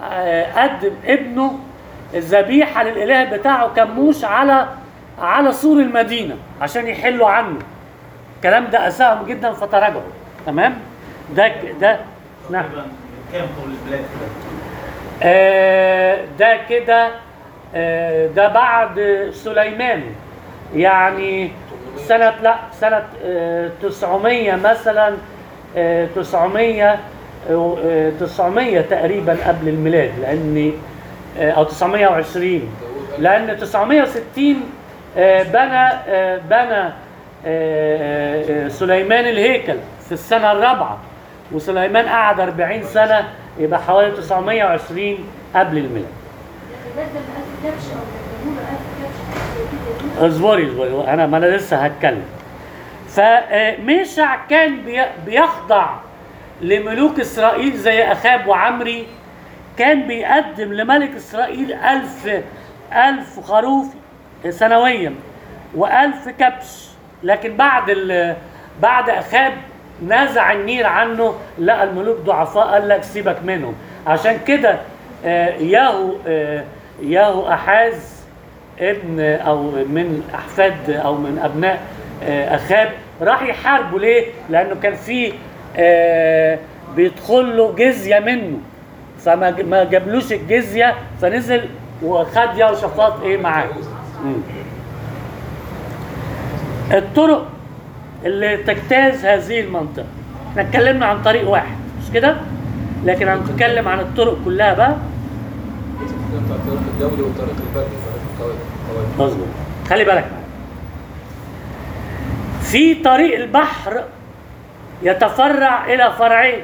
ابنه الذبيحه للاله بتاعه كموش على سور المدينه عشان يحلوا عنه. الكلام ده اساهم جدا فتراجعوا. تمام. ده نعم. كام طول البلاد كده؟ ده كده ده بعد سليمان يعني سنة 900 مثلا 900 تقريبا قبل الميلاد، لأن أو 920 لأن 960 بنى سليمان الهيكل في السنة الرابعة، وسليمان قعد 40 سنة، يبقى حوالي 920 قبل الميلاد. اصبري ما انا لسه هتكلم. فميشع كان بيخضع لملوك اسرائيل زي اخاب وعمري، كان بيقدم لملك اسرائيل 1000 خروف سنويا و1000 كبش، لكن بعد اخاب نزع النير عنه، لقى الملوك ضعفاء قال لك سيبك منهم. عشان كده ياهو أحاز ابن او من احفاد او من ابناء اخاب راح يحاربوا. ليه؟ لانه كان في بيدخل له جزيه منه، فما جابلوش الجزيه، فنزل وخد يهوشافاط معاه. الطرق اللي تجتاز هذه المنطقه، احنا اتكلمنا عن طريق واحد مش كده، لكن هنتكلم عن الطرق كلها بقى. الطريق الدولي والطريق البري والطريق القوانين. مظبوط. خلي بالك معايا. في طريق البحر يتفرع الى فرعين،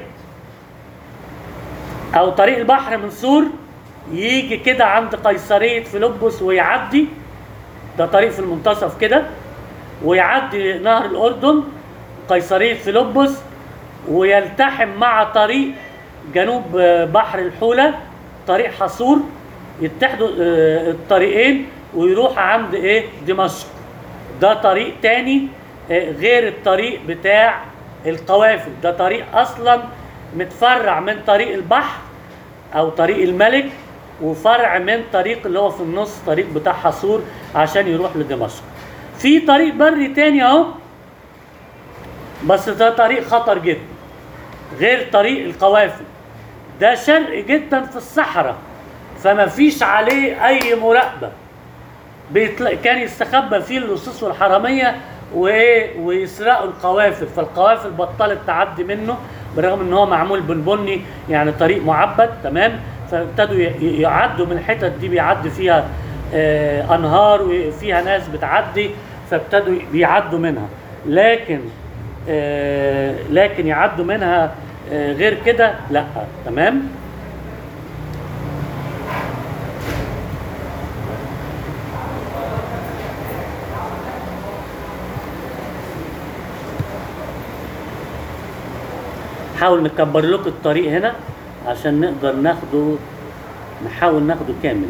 او طريق البحر من سور يجي كده عند قيصرية فيلبس ويعدي، ده طريق في المنتصف كده، ويعدي نهر الأردن قيصرية فيلبس، ويلتحم مع طريق جنوب بحر الحولة طريق حصور، يتحدوا الطريقين ويروح عند دمشق. ده طريق تاني غير الطريق بتاع القوافل ده طريق اصلا متفرع من طريق البحر او طريق الملك، وفرع من طريق اللي هو في النص طريق بتاع حصور عشان يروح لدمشق. في طريق بري تاني اهو، بس ده طريق خطر جدا غير طريق القوافل، ده شرق جدا في الصحراء، فما فيش عليه اي مراقبه. كان يستخبى فيه اللصوص والحراميه ويسرقوا القوافل، فالقوافل بطلت تعدي منه بالرغم ان هو معمول بالبني يعني طريق معبد. تمام. فابتدوا يعدوا من الحتت دي، بيعدي فيها انهار وفيها ناس بتعدي، فابتدوا بيعدوا منها، لكن يعدوا منها غير كده لا. تمام. نحاول نكبر لكم الطريق هنا عشان نقدر نحاول ناخده كامل،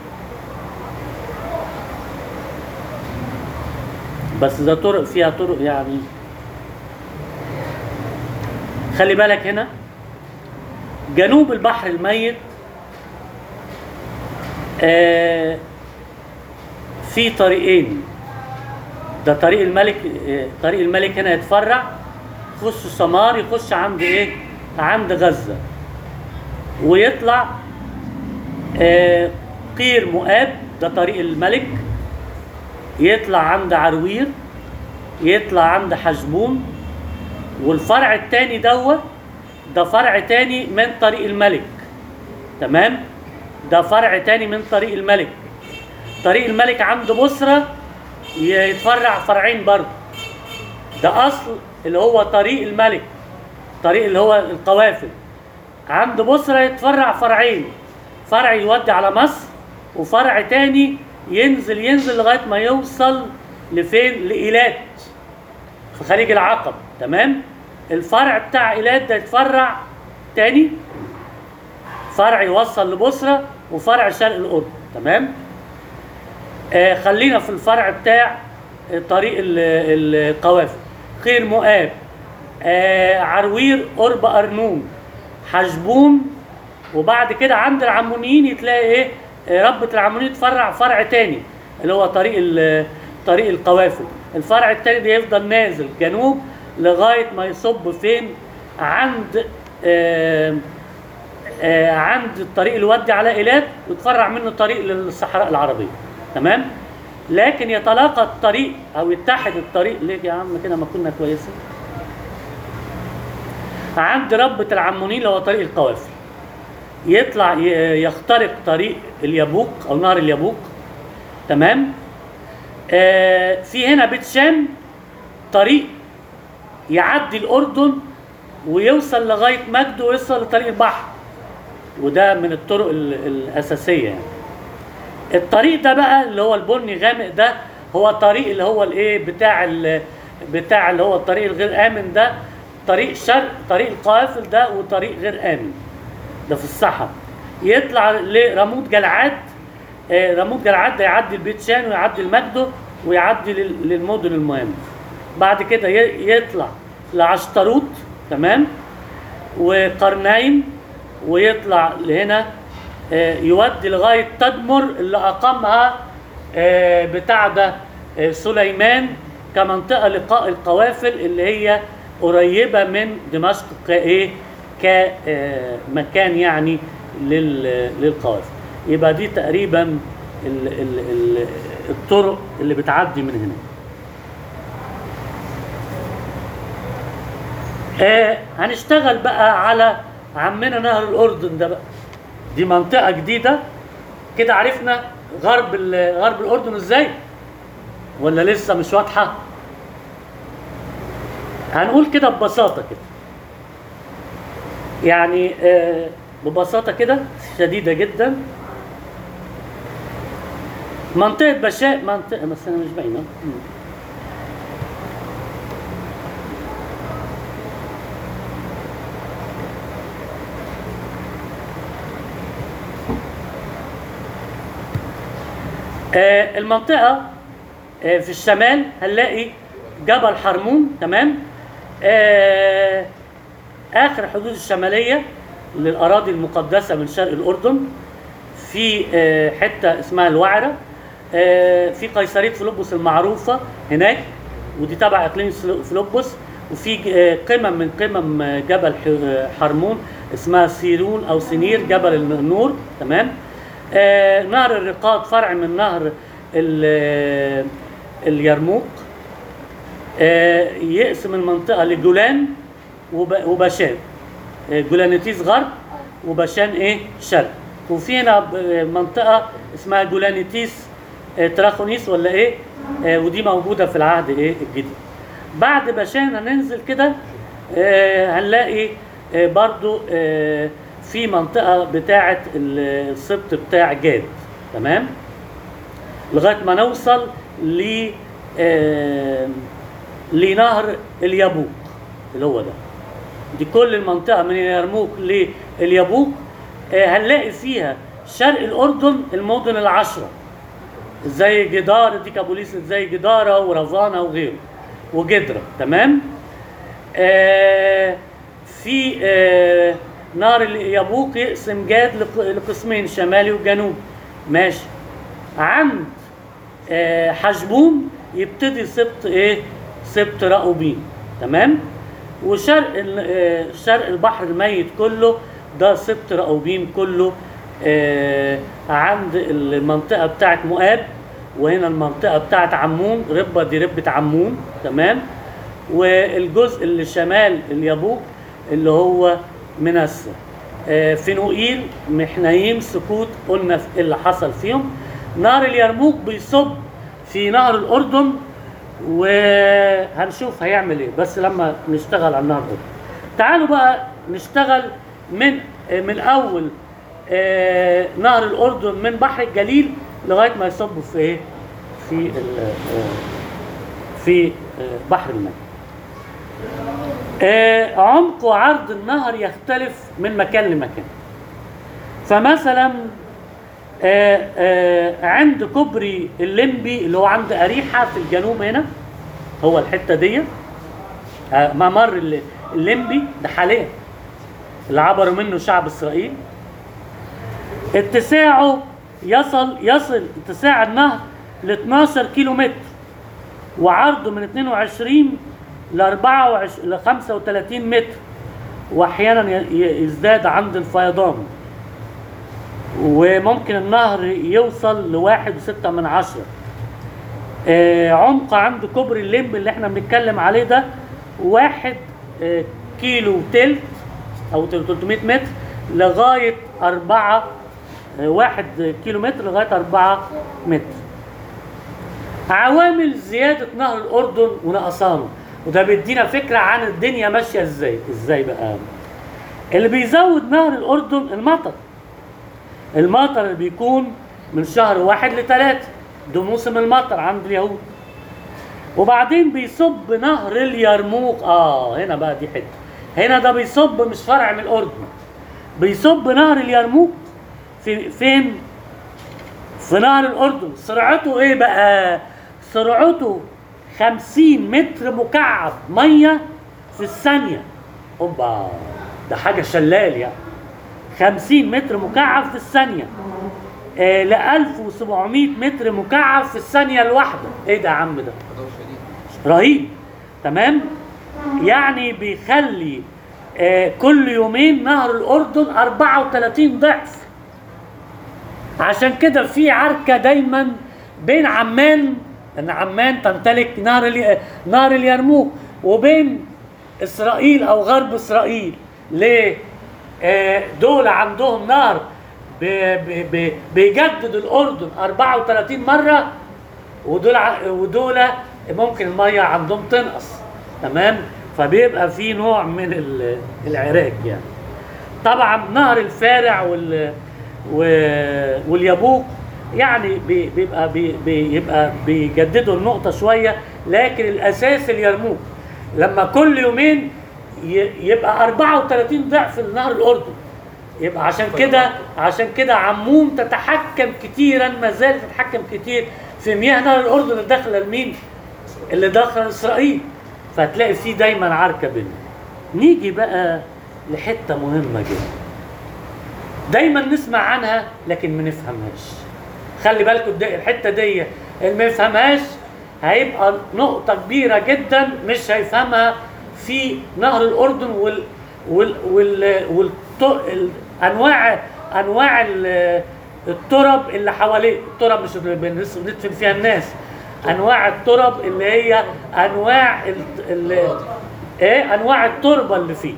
بس ده طرق فيها طرق يعني. خلي بالك هنا جنوب البحر الميت في طريقين. ده طريق الملك، طريق الملك هنا يتفرع يخش سمار، يخش عند ايه؟ عند غزة، ويطلع قير مؤاب، ده طريق الملك، يطلع عند عروير، يطلع عند حجبون. والفرع التاني ده فرع تاني من طريق الملك. تمام. ده فرع تاني من طريق الملك. طريق الملك عند بصرة يتفرع فرعين برضه. ده اصل اللي هو طريق الملك، طريق اللي هو القوافل. عند بصرة يتفرع فرعين، فرع يودي على مصر، وفرع تاني ينزل لغاية ما يوصل لفين؟ لإيلات في خليج العقبة. تمام. الفرع بتاع إيلات ده يتفرع تاني، فرع يوصل لبصرة، وفرع شرق الأردن. تمام. خلينا في الفرع بتاع طريق القوافل. خير مؤاب، عروير، قرب أرنون، حجبون. وبعد كده عند العمونيين يتلاقي ايه؟ ربة العمونيين تفرع فرع تاني اللي هو طريق القوافل. الفرع التاني ده يفضل نازل جنوب لغاية ما يصب فين؟ عند الطريق اللي يودي على إيلات، ويتفرع منه طريق للصحراء العربية. تمام. لكن يتلاقى الطريق او يتحد الطريق. ليه يا عم كده ما كنا كويسين؟ عند ربة العمونين اللي هو طريق القوافل، يطلع يخترق طريق اليبوق او نهر اليبوق. تمام. في هنا بيت شام طريق يعدي الاردن ويوصل لغايه مجد ويوصل لطريق البحر، وده من الطرق الاساسيه يعني. الطريق ده بقى اللي هو البني غامق ده هو طريق اللي هو الايه بتاع اللي هو الطريق الغير امن ده، طريق شرق، طريق القوافل ده، وطريق غير امن ده في الصحراء. يطلع لراموت جلعاد، راموت جلعاد ده يعدي البيت شان ويعدي المجدو ويعدي للمدن المهمه. بعد كده يطلع لعشتروت. تمام. وقرنين، ويطلع لهنا يودي لغايه تدمر اللي اقامها بتاع ده سليمان كمنطقه لقاء القوافل اللي هي قريبه من دمشق كمكان يعني للقوافل. يبقى دي تقريبا الطرق اللي بتعدي من هنا. هنشتغل بقى على عمنا نهر الأردن ده بقى. دي منطقة جديدة كده. عرفنا غرب الأردن ازاي؟ ولا لسه مش واضحة؟ هنقول كده ببساطة كده يعني، ببساطة كده شديدة جدا. منطقة منطقة بس أنا مش باينة. المنطقة في الشمال هنلاقي جبل حرمون. تمام. آخر حدود الشمالية للأراضي المقدسة من شرق الأردن في حتة اسمها الوعرة، في قيصرية فيلبس المعروفة هناك، ودي تبع إقليم فيلبس. وفي قمم من قمم جبل حرمون اسمها سيرون أو سنير، جبل النور. تمام. نهر الرقاد فرع من نهر اليرموك، يقسم المنطقة لجولان وباشان، جولانيتيس غرب وباشان شرق. وفي هنا منطقة اسمها جولانيتيس تراخونيس ولا ودي موجودة في العهد الجديد. بعد باشان هننزل كده هنلاقي برضو في منطقة بتاعة السبط بتاع جاد. تمام. لغاية ما نوصل لنهر اليابوق اللي هو ده. دي كل المنطقة من اليرموك لليابوق هنلاقي فيها شرق الأردن المدن العشرة زي جدار ديكابوليس، زي جدارة ورافانا وغيره وجدرة. تمام. في نهر اليابوق يقسم جاد لقسمين، شمالي وجنوبي. ماشي. عند حجبون يبتدي سبط سبط راؤوبين. تمام. وشرق شرق البحر الميت كله ده سبط راؤوبين كله عند المنطقة بتاعت مؤاب، وهنا المنطقة بتاعت عمون، ربة دي ربة عمون. تمام. والجزء اللي شمال اليابوق اللي هو منسى، فنوئيل، محنايم، سكوت، قلنا اللي حصل فيهم. نهر اليرموك بيصب في نهر الأردن، وهنشوف هيعمل ايه بس لما نشتغل على النهر الأردن. تعالوا بقى نشتغل من أول نهر الأردن من بحر الجليل لغاية ما يصب في في بحر الماء. عمق وعرض النهر يختلف من مكان لمكان. فمثلا عند كوبري الليمبي اللي هو عند أريحة في الجنوب هنا، هو الحتة دي ممر الليمبي ده حاليا اللي عبروا منه شعب إسرائيل، اتساعه يصل اتساع النهر ل 12 كيلو متر، وعرضه من 22 ل 35 متر، واحيانا يزداد عند الفيضان، وممكن النهر يوصل ل1.6. عمق عند كوبري الليمب اللي احنا بنتكلم عليه ده 1 كيلو تلت او 300 متر لغاية 1 كيلو متر لغاية 4 متر. عوامل زيادة نهر الأردن ونقصانه، وده بيدينا فكرة عن الدنيا ماشية ازاي بقى. اللي بيزود نهر الأردن المطر اللي بيكون من شهر 1 ل3، ده موسم المطر عند اليهود. وبعدين بيصب نهر اليرموك، هنا بقى دي حتة، هنا ده بيصب مش فرع من الأردن، بيصب نهر اليرموك فين؟ في نهر الأردن. سرعته ايه بقى؟ سرعته 50 متر مكعب مية في الثانية. اوبا، ده حاجة شلال يعني. 50 متر مكعب في الثانية ل 1700 متر مكعب في الثانية الواحدة. ايه ده يا عم ده؟ رهيب. تمام. يعني بيخلي كل يومين نهر الأردن 34 ضعف. عشان كده في عركة دايما بين عمان، ان عمان تمتلك نهر اليرموك، وبين اسرائيل او غرب اسرائيل. ليه؟ دول عندهم نهر بيجدد الأردن 34 مرة، ودول ممكن المية عندهم تنقص. تمام. فبيبقى في نوع من العراك يعني. طبعا نهر الفارع واليابوق يعني بيبقى بيجددوا النقطة شوية، لكن الأساس اليرموك لما كل يومين يبقى 34 ضعف نهر الأردن. يبقى عشان كده عموم تتحكم كتيرا، ما زالت تتحكم كتير في مياه نهر الأردن اللي داخله لمين؟ اللي داخله إسرائيل. فهتلاقي فيه دايما عركه بينهم. نيجي بقى لحته مهمه جدا دايما نسمع عنها لكن ما نفهمهاش. خلي بالكم الحته دي اللي ما يفهمهاش هيبقى نقطه كبيره جدا مش هيفهمها في نهر الاردن انواع الترب اللي حواليه. الترب مش اللي بندفن فيها الناس، انواع الترب اللي هي انواع التربه اللي فيه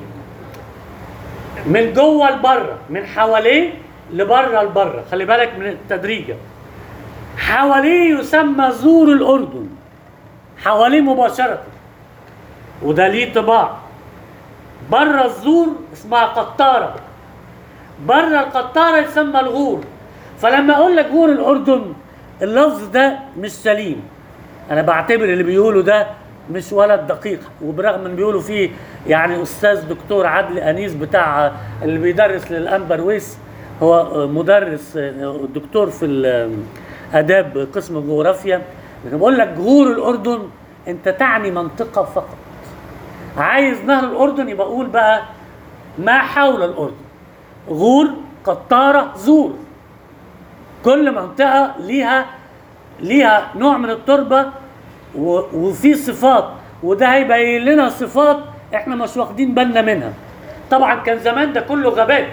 من جوه لبره، من حواليه لبره لبره. خلي بالك من التدريجه. حواليه يسمى زور الاردن، حواليه مباشره، وده ليه طباع. بره الزور اسمها قطاره، بره القطاره يسمى الغور. فلما اقول لك غور الاردن اللفظ ده مش سليم. انا بعتبر اللي بيقوله ده مش ولد دقيق، وبرغم ان بيقولوا فيه يعني استاذ دكتور عدلي انيس بتاع اللي بيدرس للانبرويس، هو مدرس دكتور في الاداب قسم الجغرافيا. بقول لك غور الاردن انت تعني منطقه فقط. عايز نهر الاردن يبقى قول بقى ما حول الاردن، غور، قطاره، زور. كل منطقه ليها نوع من التربه وفي صفات، وده هيبين لنا صفات احنا مش واخدين بالنا منها. طبعا كان زمان ده كله غابات،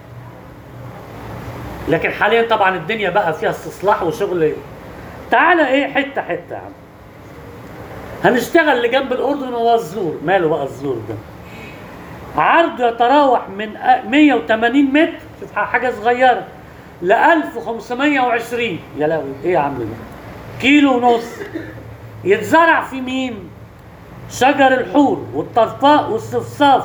لكن حاليا طبعا الدنيا بقى فيها استصلاح وشغل. تعالى حته حته يا عم. هنشتغل اللي جنب الاردن هو الزور. ماله بقى الزور ده؟ عرضه يتراوح من 180 متر، شوف حاجه صغيره، ل 1520. يا لهوي ايه يا عم ده؟ كيلو ونص. يتزرع في مين؟ شجر الحور والطرفاء والصفصاف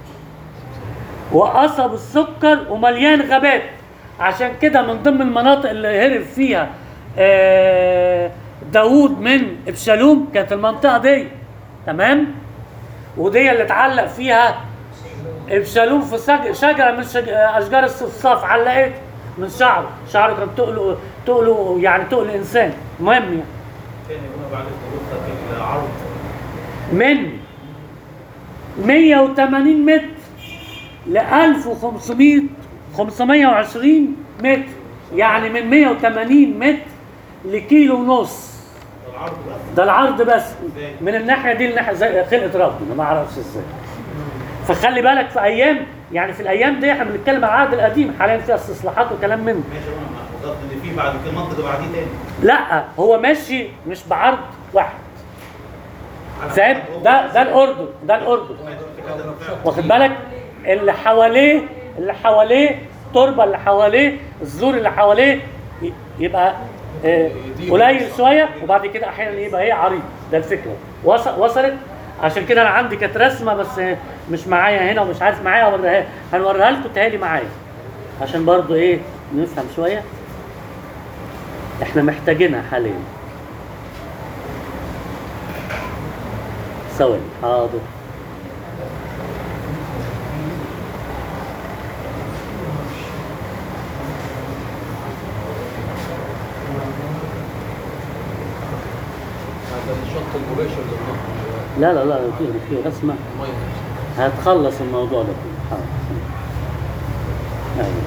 وقصب السكر، ومليان غابات. عشان كده من ضمن المناطق اللي هرب فيها داوود من ابشالوم كانت المنطقه دي. تمام؟ ودي اللي اتعلق فيها ابشالوم في شجره من اشجار الصفصاف، علقت من شعره كان تقله يعني تقل انسان. المهم يعني بعد العرض من 180 متر ل 1520 متر، يعني من 180 متر لكيلو ونص. ده العرض بس من الناحيه دي للناحيه، زي خلقه ربنا ما اعرفش ازاي. فخلي بالك في ايام، يعني في الايام دي احنا بنتكلم على العهد القديم، حاليا فيها استصلاحات وكلام من ماشي. انا قصدت ان في بعد كده منطقه بعديه تاني. لا هو ماشي مش بعرض واحد، فاهم؟ ده الاردن، واخد بالك؟ اللي حواليه التربه اللي حواليه، الزور اللي حواليه يبقى قليل شويه، وبعد كده احيانا يبقى عريض. ده الفكره. وصلت؟ عشان كده انا عندي كانت رسمه بس مش معايا هنا ومش عارف معايا، هنوريها لكم تهالي معايا عشان برضو نفهم شويه. احنا محتاجينها حاليا. ثواني، حاضر. الشط المباشر للنهر. لا في رسمه هتخلص الموضوع ده كله. حاضر. ايوه.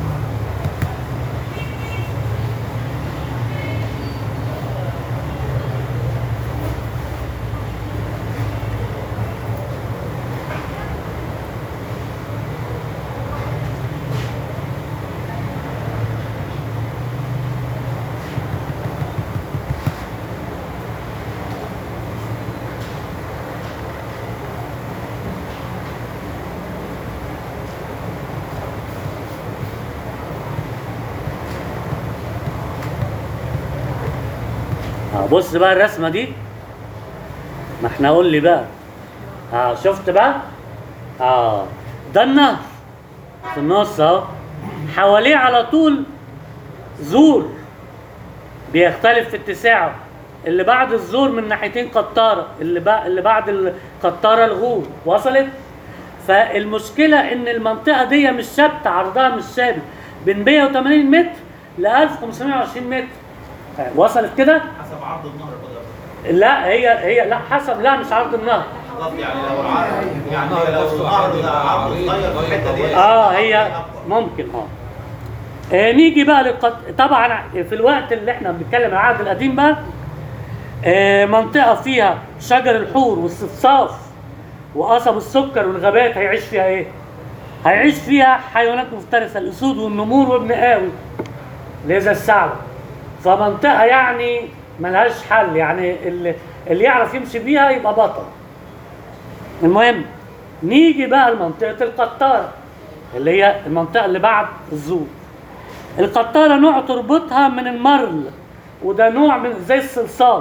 بص بقى الرسمه دي، ما احنا قول لي بقى. شفت بقى؟ ده النهر في النص اهو، حواليه على طول زور بيختلف في اتساعه. اللي بعد الزور من ناحيتين قطاره، اللي بعد القطاره الغور. وصلت؟ فالمشكله ان المنطقه دي مش ثابته، عرضها مش ثابت، بين 180 متر ل 1520 متر. وصلت كده؟ حسب عرض النهر بقى. لا هي لا حسب، لا مش عرض النهر، قصدي يعني لو العرض يعني لو النهر ده عرض صغير في الحته دي هي ممكن نيجي بقى طبعا في الوقت اللي احنا بنتكلم عن العهد القديم بقى منطقه فيها شجر الحور والصفصاف وقصب السكر والغابات هيعيش فيها ايه؟ هيعيش فيها حيوانات مفترسه، الاسود والنمور وابن قاوي اللي هي زي الثعلب. فمنطقه يعني ملهاش حل، يعني اللي يعرف يمشي بيها يبقى بطل. المهم نيجي بقى لمنطقه القطاره اللي هي المنطقه اللي بعد الزور. القطاره نوع تربطها من المرل، وده نوع من زي الصلصال.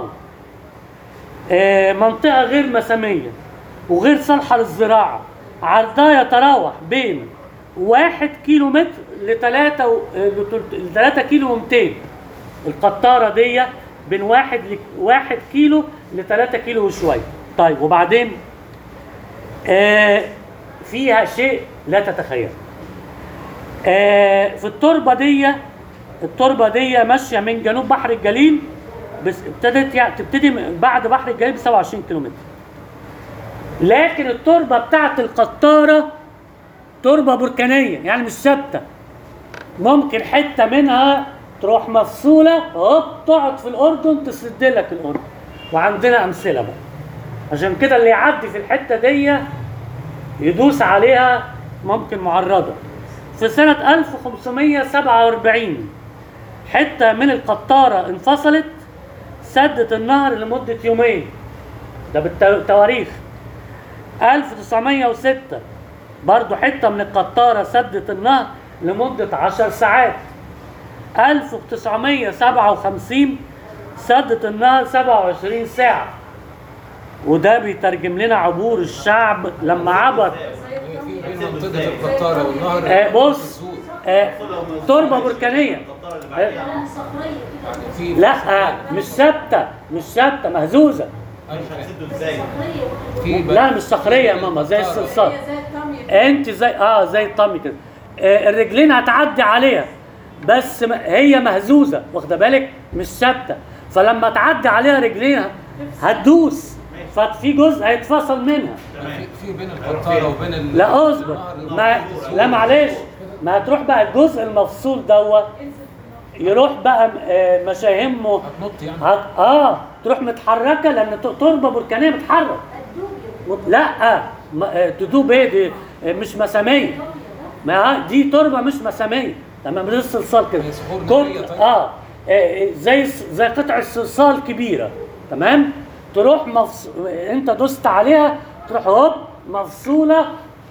منطقه غير مساميه وغير صالحه للزراعه، عرضها يتراوح بين 1 كيلو متر ل 3 كيلو و200. القطاره دي بين 1 كيلو ل 3 كيلو وشويه. طيب وبعدين فيها شيء لا تتخيل. في التربه دي ماشيه من جنوب بحر الجليل، بس تبتدي بعد بحر الجليل ب 27 كيلو متر. لكن التربه بتاعت القطاره تربه بركانيه، يعني مش ثابته. ممكن حته منها تروح مفصوله تقعد في الاردن تسد لك الاردن، وعندنا امثله بقى. عشان كده اللي يعدي في الحته دي يدوس عليها ممكن معرضه. في سنه 1547 حته من القطاره انفصلت، سدت النهر لمده يومين، ده بالتواريخ. 1906 برضو حته من القطاره سدت النهر لمده 10 ساعات. 1957 سدت النهر 27 ساعه. وده بيترجم لنا عبور الشعب لما عبر. في بين منطقه القطاره والنهر بص تربه بركانيه. يعني في لا مش ثابته، مهزوزه. هتسده ازاي؟ لا مش صخريه يا ماما، زي الصلصال. انت زي الطمي كده. الرجلين هتعدي عليها، بس هي مهزوزه، واخده بالك؟ مش ثابته. فلما تعدي عليها رجليها هتدوس، ففي جزء هيتفصل منها. في بين القطاره وبين لا اصبر، لا معلش، ما هتروح بقى الجزء المفصول دوت يروح بقى مشاهمه هتنط يعني تروح متحركه، لان تربه بركانيه بتتحرك. لا تدوب ايه دي؟ مش مساميه. ما دي تربه مش مساميه، تمام؟ زي الصلصال كده. زي قطع الصلصال كبيره، تمام؟ تروح انت دوست عليها تروح مفصوله.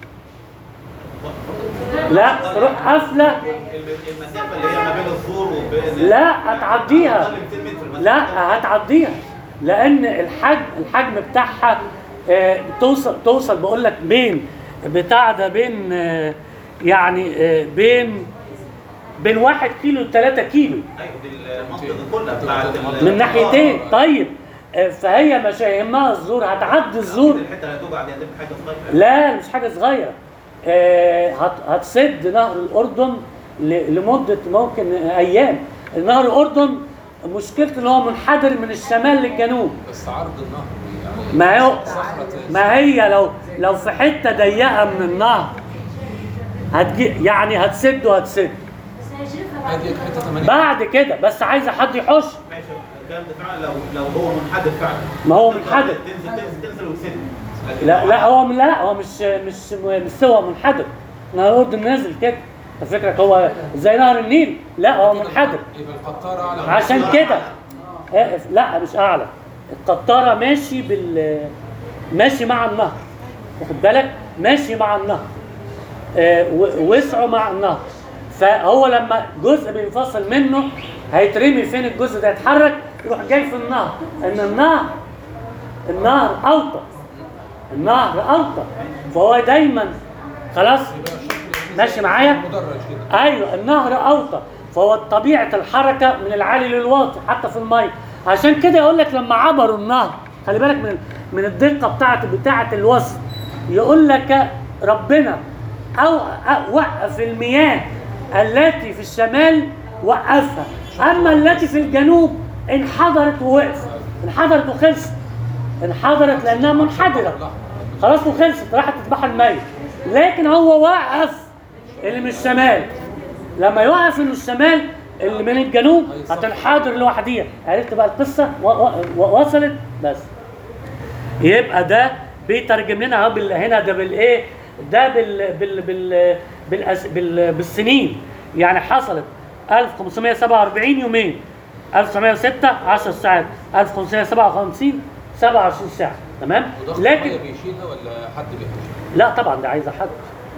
لا تروح قافله. المسافه اللي هي ما بين الزور وبين لا هتعديها. لا هتعديها، لان الحجم بتاعها توصل بقول لك بين بتاع ده بين يعني بين 1 كيلو ل 3 كيلو. ايوه دي المنطقه كلها بتاعت من ناحيتين. طيب فهي مش هيهمها الزور، هتعدي الزور. الحته اللي هتوجع دي هتبقى حاجه صغيره. لا مش حاجه صغيره. هتسد نهر الاردن لمده ممكن ايام. نهر الاردن مشكلته ان هو منحدر من الشمال للجنوب. بس عرض النهر يعني ما هي لو في حته ضيقه من النهر يعني هتسد. بعد كده بس عايزه حد يحش. ماشي الكلام ده فعلا لو هو منحدر فعلا. ما هو منحدر. تنزل وتسد. هو مش سوى منحدر. نهر الاردن نازل كده. فكرك هو زي نهر النيل؟ لا هو منحدر. يبقى القطاره اعلى. عشان كده لا مش اعلى. القطاره ماشي مع النهر، واخد بالك؟ ماشي مع النهر، وسعه مع النهر. فهو لما جزء بينفصل منه هيترمي فين؟ الجزء ده يتحرك يروح جاي في النهر. ان النهر اوطى، فهو دايما خلاص ماشي معايا. ايوه النهر اوطى، فهو طبيعه الحركه من العالي للواطي حتى في الميه. عشان كده يقول لك لما عبروا النهر، خلي بالك من الدقه بتاعه الوصف. يقول لك ربنا وقف المياه التي في الشمال، وقفها، اما التي في الجنوب انحدرت ووقفت. انحدرت وخلصت. انحدرت لانها منحدره. خلاص وخلصت، راحت تذبح الميت. لكن هو وقف اللي من الشمال. لما يوقف من الشمال اللي من الجنوب هتنحدر لوحديها. عرفت بقى القصه وصلت بس. يبقى ده بيترجم لنا اهو هنا ده بالايه؟ ده بالسنين. يعني حصلت 1547 يومين، 1906 10 ساعات، 1557 27 ساعه، تمام؟ لكن بيشيلها ولا حد بيشيلها؟ لا طبعا ده عايزه حد.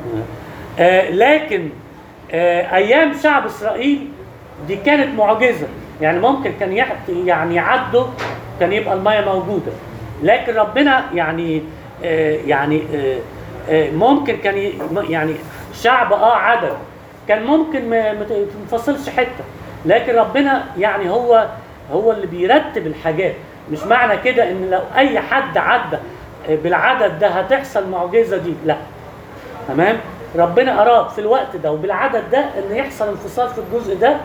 لكن ايام شعب اسرائيل دي كانت معجزه. يعني ممكن كان يعني يعدوا، كان يبقى الميه موجوده. لكن ربنا يعني ممكن كان يعني شعب عدد كان ممكن ما تنفصلش حته. لكن ربنا يعني هو اللي بيرتب الحاجات. مش معنى كده ان لو اي حد عدى بالعدد ده هتحصل معجزه دي، لا. تمام؟ ربنا اراد في الوقت ده وبالعدد ده ان يحصل انفصال في الجزء ده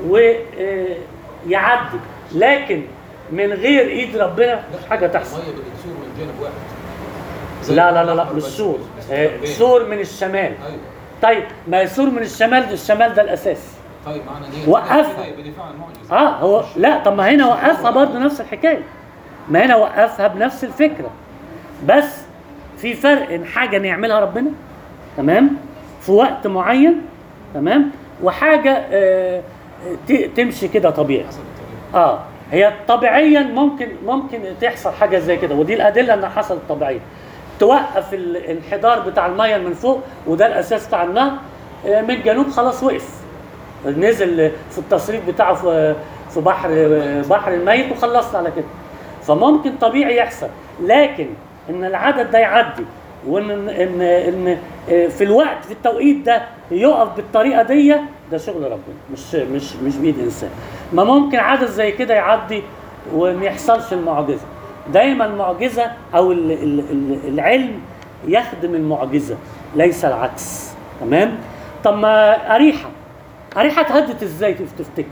ويعدي. لكن من غير ايد ربنا مش حاجه تحصل. الميه بتسور من جانب واحد. لا مش سور. سور من الشمال. ايوه. طيب ما يسور من الشمال ده الاساس. طيب معنى دي وقفها. بدفاع المعجزه. هو لا، طب ما هنا وقفها برضه نفس الحكايه. ما هنا وقفها بنفس الفكره. بس في فرق ان حاجه نعملها ربنا، تمام، في وقت معين، تمام، وحاجه تمشي كده طبيعي. هي طبيعيا ممكن تحصل حاجه زي كده، ودي الادله انها حصلت طبيعيا. توقف الانحدار بتاع الميه من فوق، وده الاساس بتاع النهر. من الجنوب خلاص وقف، نزل في التصريف بتاعه في بحر الميت، وخلصنا على كده. فممكن طبيعي يحصل، لكن ان العدد ده يعدي، وان ان في الوقت في التوقيت ده يقف بالطريقه دي، ده شغل ربنا، مش بايد انسان. ما ممكن عدد زي كده يعدي وما يحصلش المعجزه. دايما المعجزه او العلم يخدم المعجزه، ليس العكس. تمام؟ طب ما اريحه اتهدت ازاي تفتكر؟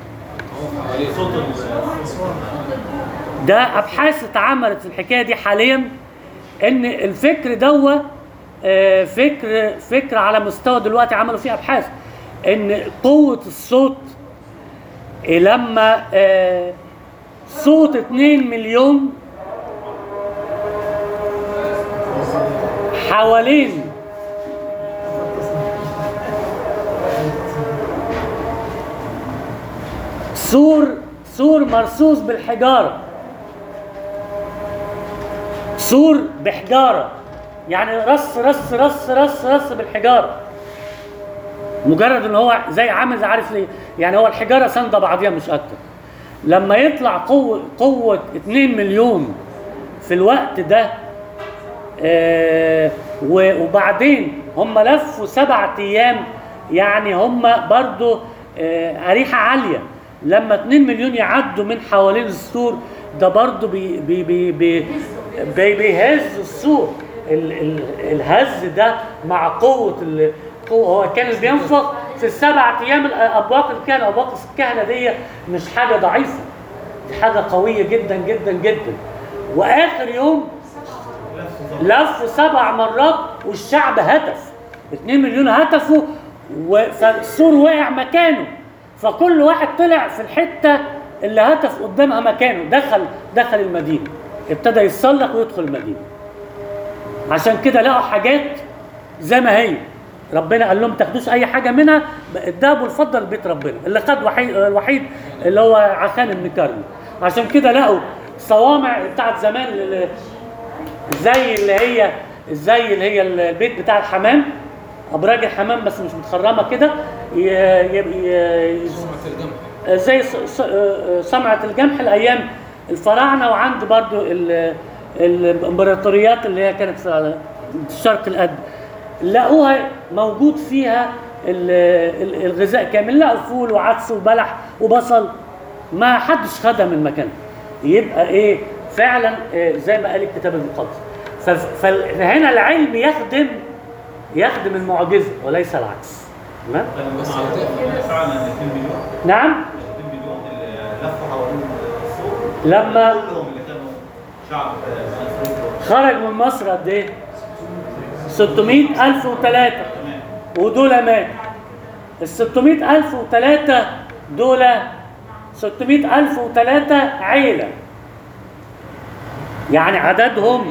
ده ابحاث اتعملت في الحكايه دي حاليا، ان الفكر دوت فكر على مستوى دلوقتي عملوا فيه ابحاث ان قوه الصوت لما صوت 2 مليون حوالين سور مرصوص بالحجاره، سور بحجاره، يعني رص رص رص رص رص بالحجاره. مجرد ان هو زي عامل عارف ليه؟ يعني هو الحجاره ساندة بعضيها مش اكتر. لما يطلع قوه 2 مليون في الوقت ده، وبعدين هم لفوا 7 ايام، يعني هم برضو أريحة عالية. لما 2 مليون يعدوا من حوالين السور ده برضو بيهز السور. الهز ده مع قوة هو كان بينفخ في ال7 ايام. ابواق الكهنة، ابواق الكهنة دي مش حاجة ضعيفة، دي حاجة قوية جدا جدا جدا. واخر يوم لفوا 7 مرات والشعب هتف، 2 مليون هتفوا، فالسور وقع مكانه، فكل واحد طلع في الحتة اللي هتف قدامها مكانه، دخل المدينة، ابتدى يتسلق ويدخل المدينة. عشان كده لقوا حاجات زي ما هي، ربنا قال لهم تاخدوش اي حاجة منها، الذهب والفضة لبيت ربنا. اللي خد الوحيد اللي هو عخان بن كرمي. عشان كده لقوا صوامع بتاعت زمان زي اللي هي البيت بتاع الحمام، ابراج الحمام بس مش متخرمه كده، زي صنعة الجمح الايام الفراعنه. وعند برضو الامبراطوريات اللي هي كانت في الشرق الادنى، لقوها موجود فيها الغذاء كامل. لقوا فول وعدس وبلح وبصل، ما حدش خدها من مكانها. يبقى ايه فعلا زي ما قال الكتاب المقدس. فهنا العلم يخدم المعجزه وليس العكس. تمام؟ بس فعلا 2 مليون. نعم؟ 2 مليون اللي لفوا حوالين السوق لما كلهم اللي كانوا شعب خرج من مصر قد ايه؟ 600,003 ودول ماتوا. ال 600,003 دول 600,003 عيلة، يعني عددهم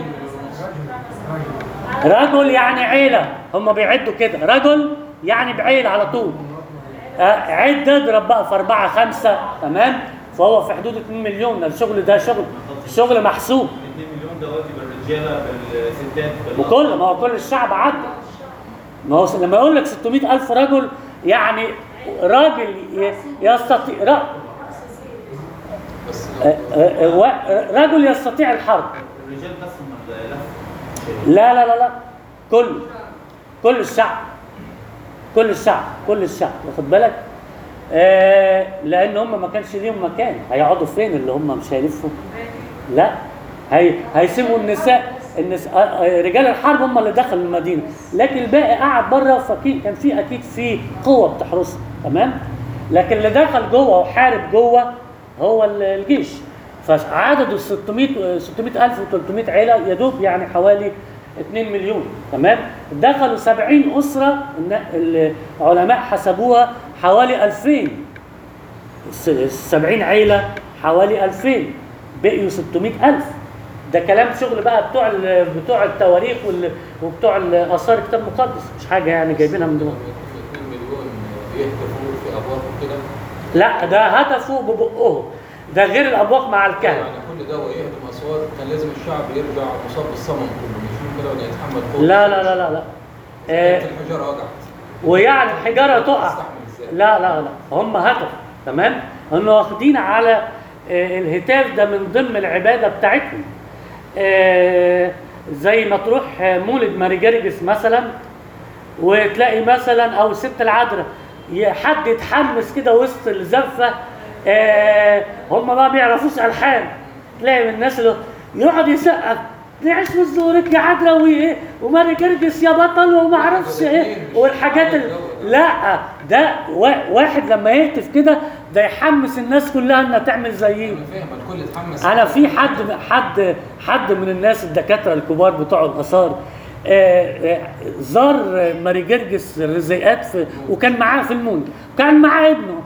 رجل يعني عيلة، هم بيعدوا كده رجل يعني بعيلة على طول. عد اضرب بقى في 4 5 تمام، فهو في حدود 2 مليون. الشغل ده شغل محسوب. 2 مليون دلوقتي بالرجاله بالستات وكل ما هو كل الشعب عدى. ما هو لما يقول لك 600,000 رجل يعني راجل يستطيع بس رجل يستطيع الحرب. الرجال بس لا لا لا لا، كل الشعب واخد بالك؟ لان هم ما كانش ليهم مكان، هيقعدوا فين اللي هم مش هيلفوا؟ لا، هيسيبوا النساء رجال الحرب هم اللي دخلوا المدينه، لكن الباقي قاعد بره. فكان في اكيد في قوه بتحرسها تمام، لكن اللي دخل جوه وحارب جوه هو الجيش. فعدده 600,300 عيله يا دوب، يعني حوالي 2 مليون تمام. دخلوا 70 اسره، العلماء حسبوها حوالي 2000. 70 عيله حوالي 2000، بقيوا 600,000. ده كلام شغل بقى بتوع التواريخ وبتوع الاثار الكتاب المقدس، مش حاجه يعني جايبينها من دماغ. 2 مليون يهتفوا في ابواب وكده. لا، ده هتفوا ببقهم، ده غير الابواق مع الكهنه. يعني كل ده ويهدم اسوار، كان لازم الشعب يرجع مصاب بالصمم كله، مش كده ولا يتحمل قوه. لا لا لا لا لا. الحجاره وجعت ويعني الحجاره تقع. تستحمل ازاي؟ لا لا لا، هم هتفوا تمام، هم واخدين على الهتاف ده من ضمن العباده بتاعتهم. زي ما تروح مولد ماري جرجس مثلا، وتلاقي مثلا او ست العذراء حد يتحمس كده وسط الزفه، هم ما بيعرفوش الحان، تلاقي من الناس اللي يقعد يسقف نعيش في زورك يا عذراء وايه وماري جرجس يا بطل وما اعرفش ايه والحاجات لا، ده واحد لما يهتف كده ده يحمس الناس كلها انها تعمل زيه. انا فاهم الكل اتحمس. انا في حد من الناس الدكاتره الكبار بتوع الاثار زار ماري جرجس الرزيقات وكان معاه في المولد، كان معاه ابنه،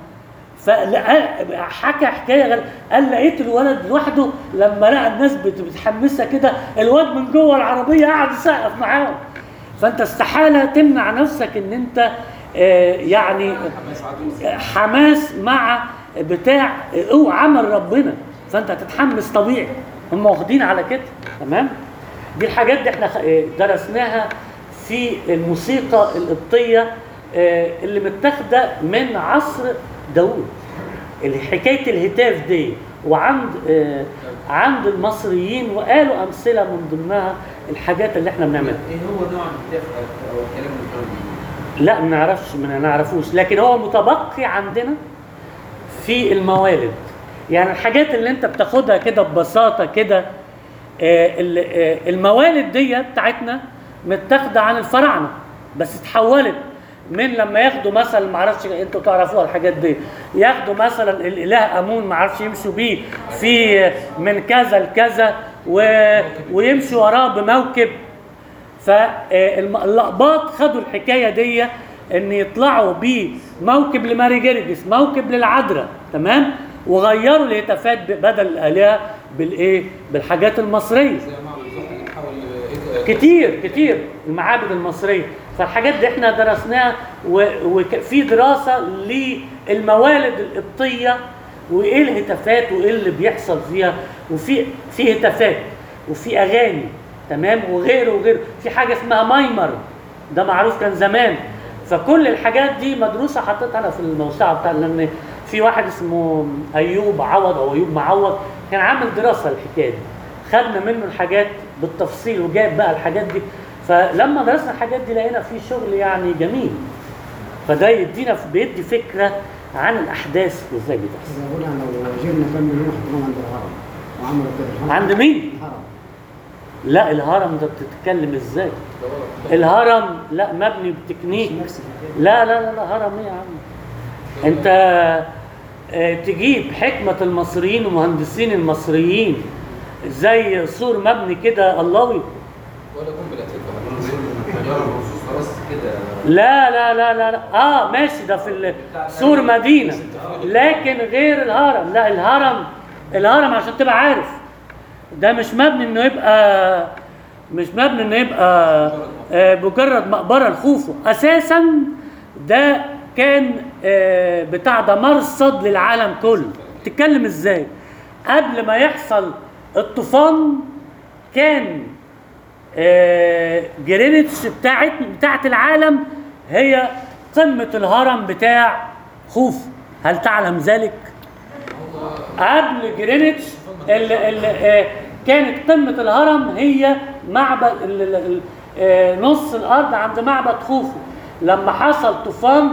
فحكى حكايه قال لقيت الولد لوحده لما لقى الناس بتحمسها كده، الواد من جوه العربيه قاعد يسقف معاهم. فانت استحاله تمنع نفسك ان انت يعني حماس مع بتاع عمل ربنا، فانت هتتحمس طبيعي. هم واخدين على كده تمام. دي الحاجات دي احنا درسناها في الموسيقى القبطيه اللي متاخده من عصر داوود، حكايه الهتاف دي، وعند عند المصريين، وقالوا امثله من ضمنها الحاجات اللي احنا بنعملها. ايه هو نوع الهتاف او الكلام اللي لا ما نعرفوش، لكن هو متبقي عندنا في الموالد. يعني الحاجات اللي انت بتاخدها كده ببساطه كده، الموالد دي بتاعتنا متاخده عن الفراعنه، بس اتحولت من لما ياخدوا مثلا، ما اعرفش انتوا تعرفوها الحاجات دي، ياخدوا مثلا الاله امون ما اعرفش يمشوا بيه في من كذا لكذا ويمشوا وراه بموكب. فاللقباط خدوا الحكايه دي ان يطلعوا بموكب لماري جرجس، موكب للعذراء تمام، وغيروا الهتافات بدل الالهه بالحاجات المصريه. كتير المعابد المصريه. فالحاجات دي احنا درسناها، وفي دراسه للموالد القبطيه وايه الهتافات وايه اللي بيحصل فيها، وفي هتافات وفي اغاني تمام، وغيره. في حاجه اسمها مايمر، ده معروف كان زمان. فكل الحاجات دي مدروسه، حطيتها انا في الموسوعه بتاعنا، لان في واحد اسمه ايوب عوض او ايوب معوض كان عامل دراسه للحكايه دي، خدنا منه الحاجات بالتفصيل وجاب بقى الحاجات دي. فلما درسنا الحاجات دي لقينا في شغل يعني جميل، فده بيدي فكره عن الاحداث وازاي بتحصل. بقول انا لو جبنا كم مليون حطيناهم عند الهرم وعملوا كده. عند مين؟ الهرم. لا الهرم ده بتتكلم ازاي؟ الهرم لا مبني بتكنيك. لا هرم ايه يا عم؟ انت تجيب حكمه المصريين ومهندسين المصريين زي سور مبني كده اللهوي. ولا قنبله بس كده. لا لا لا لا لا ماشي، ده في سور مدينة، لكن غير الهرم. لا الهرم عشان تبقى عارف ده مش مبني انه يبقى مجرد مقبرة لخوفو. اساسا ده كان بتاع ده مرصد للعالم كله. تتكلم ازاي؟ قبل ما يحصل الطوفان كان جرينتش بتاعت العالم هي قمة الهرم بتاع خوفو. هل تعلم ذلك؟ قبل جرينتش كانت قمة الهرم هي معبد نص الأرض عند معبد خوفو. لما حصل طوفان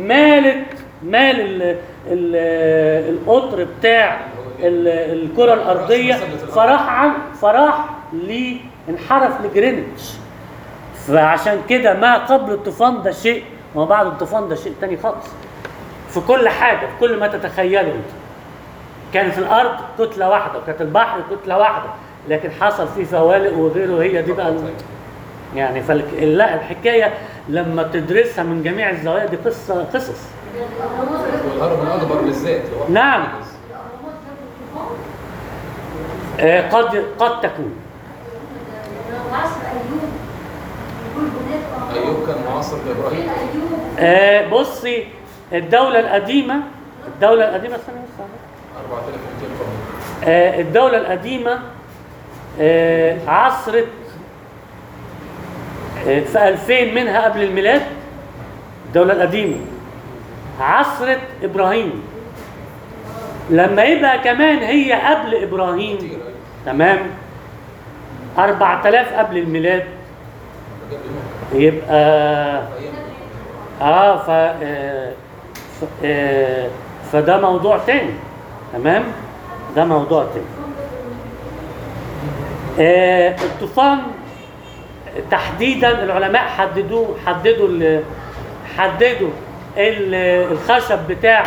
مال القطر بتاع الكرة الأرضية، فراح انحرف لجرينتش. فعشان كده ما قبل الطوفان ده شيء وما بعد الطوفان ده شيء تاني خالص. في كل حاجة، في كل ما تتخيله انت. كانت الأرض كتلة واحدة وكانت البحر كتلة واحدة، لكن حصل فيه فوالق وغيره. هي دي بقى يعني لا الحكاية لما تدرسها من جميع الزوايا دي قصص. والهرم الاكبر بالذات. نعم. قد تكون. ايوب كان معاصر لابراهيم. بصي الدولة القديمة استنى بس 4200 قرن. الدولة القديمة عصرت في 2000 منها قبل الميلاد. الدولة القديمة عصرت إبراهيم. لما يبقى كمان هي قبل إبراهيم تمام 4000 قبل الميلاد، يبقى فده موضوع تاني. تمام، ده موضوع تاني. الطوفان تحديدا العلماء حددوا الخشب بتاع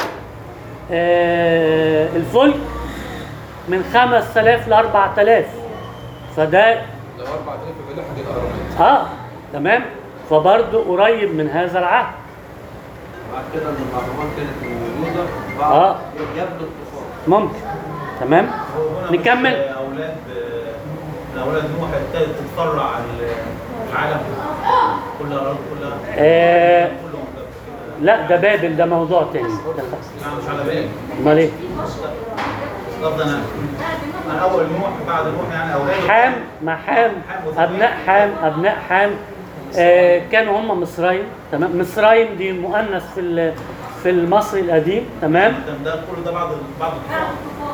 الفلك من 5000 ل 4000. فده لو 4000 يبقى لحد الاهرامات. تمام، فبرضه قريب من هذا العهد. بعد كده ان الاهرامات كانت موجوده بعد قبل الطوفان. ممكن. تمام، نكمل. اولاد نوح ابتدت تتفرع عن العالم كل الارض كلها. لا ده بابل، ده موضوع تاني. مش على بالي. امال ايه؟ قصدي انا اول نوح بعد نوح يعني اولاد حام ابناء حام كانوا هم مصريين. تمام، مصريين دي مؤنث في المصري القديم. تمام، ده كله ده بعد الطوفان.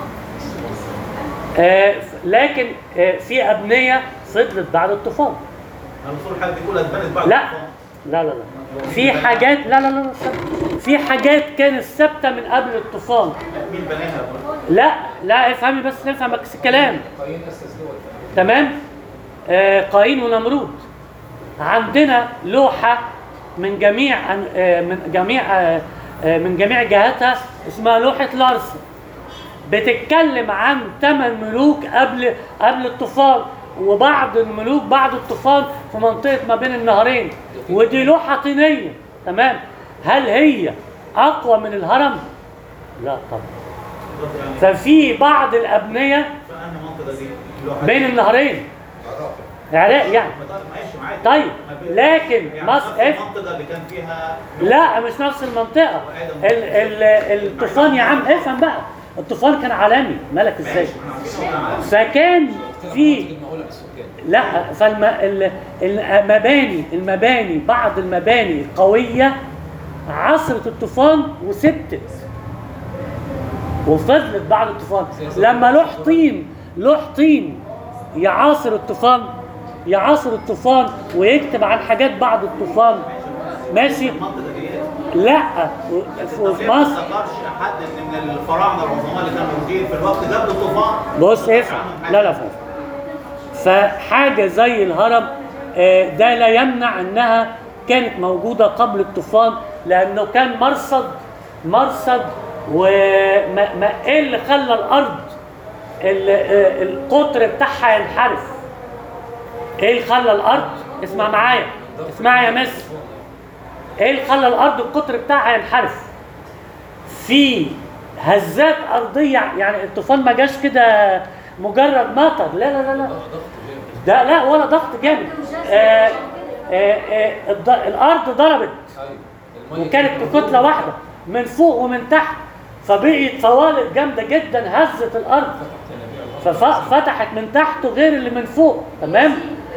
لكن في ابنيه فضلت بعد الطوفان. الرسول الحاجات دي كلها اتبنت بعد لا الطوفان. لا في حاجات لا في حاجات كانت ثابته من قبل الطوفان. مين بناها؟ لا افهمي بس، نفهم الكلام. قايين اسس دول. تمام. قايين ونمرود. عندنا لوحه من جميع جهاتها اسمها لوحه لارسن، بتتكلم عن 8 ملوك قبل الطوفان وبعض الملوك بعد الطوفان في منطقه ما بين النهرين. ودي لوحه طينيه. تمام، هل هي اقوى من الهرم؟ لا طبعا. ففي بعض الابنيه بين النهرين، عراق يعني. طيب لكن المنطقه اللي كان فيها لا مش نفس المنطقه. الطوفان يا عم افهم بقى، الطوفان كان عالمي. مالك ازاي؟ فكان في المباني بعض المباني القويه عصرت الطوفان وسبتت وفضلت بعد الطوفان. لما لوح طين يعاصر الطوفان ويكتب عن حاجات بعد الطوفان. ماشي. لا في مصر ما ذكرش حد من الفراعنه العظماء اللي كانوا موجودين في الوقت قبل الطوفان. بص افهم. لا فهم. فحاجه زي الهرم ده لا يمنع انها كانت موجوده قبل الطوفان، لانه كان مرصد. ايه اللي خلى الارض القطر بتاعها ينحرف. ايه اللي خلى الارض، اسمع معايا اسمع يا مس، ايه اللي خلى الارض القطر بتاعها ينحرف؟ في هزات ارضيه، يعني الطوفان ما جاش كده مجرد مطر، لا لا لا لا ده لا ولا ضغط جامد. الارض ضربت وكانت كتله واحده من فوق ومن تحت، فبقيت فوالق جامده جدا هزت الارض، ففتحت من تحت غير اللي من فوق، تمام.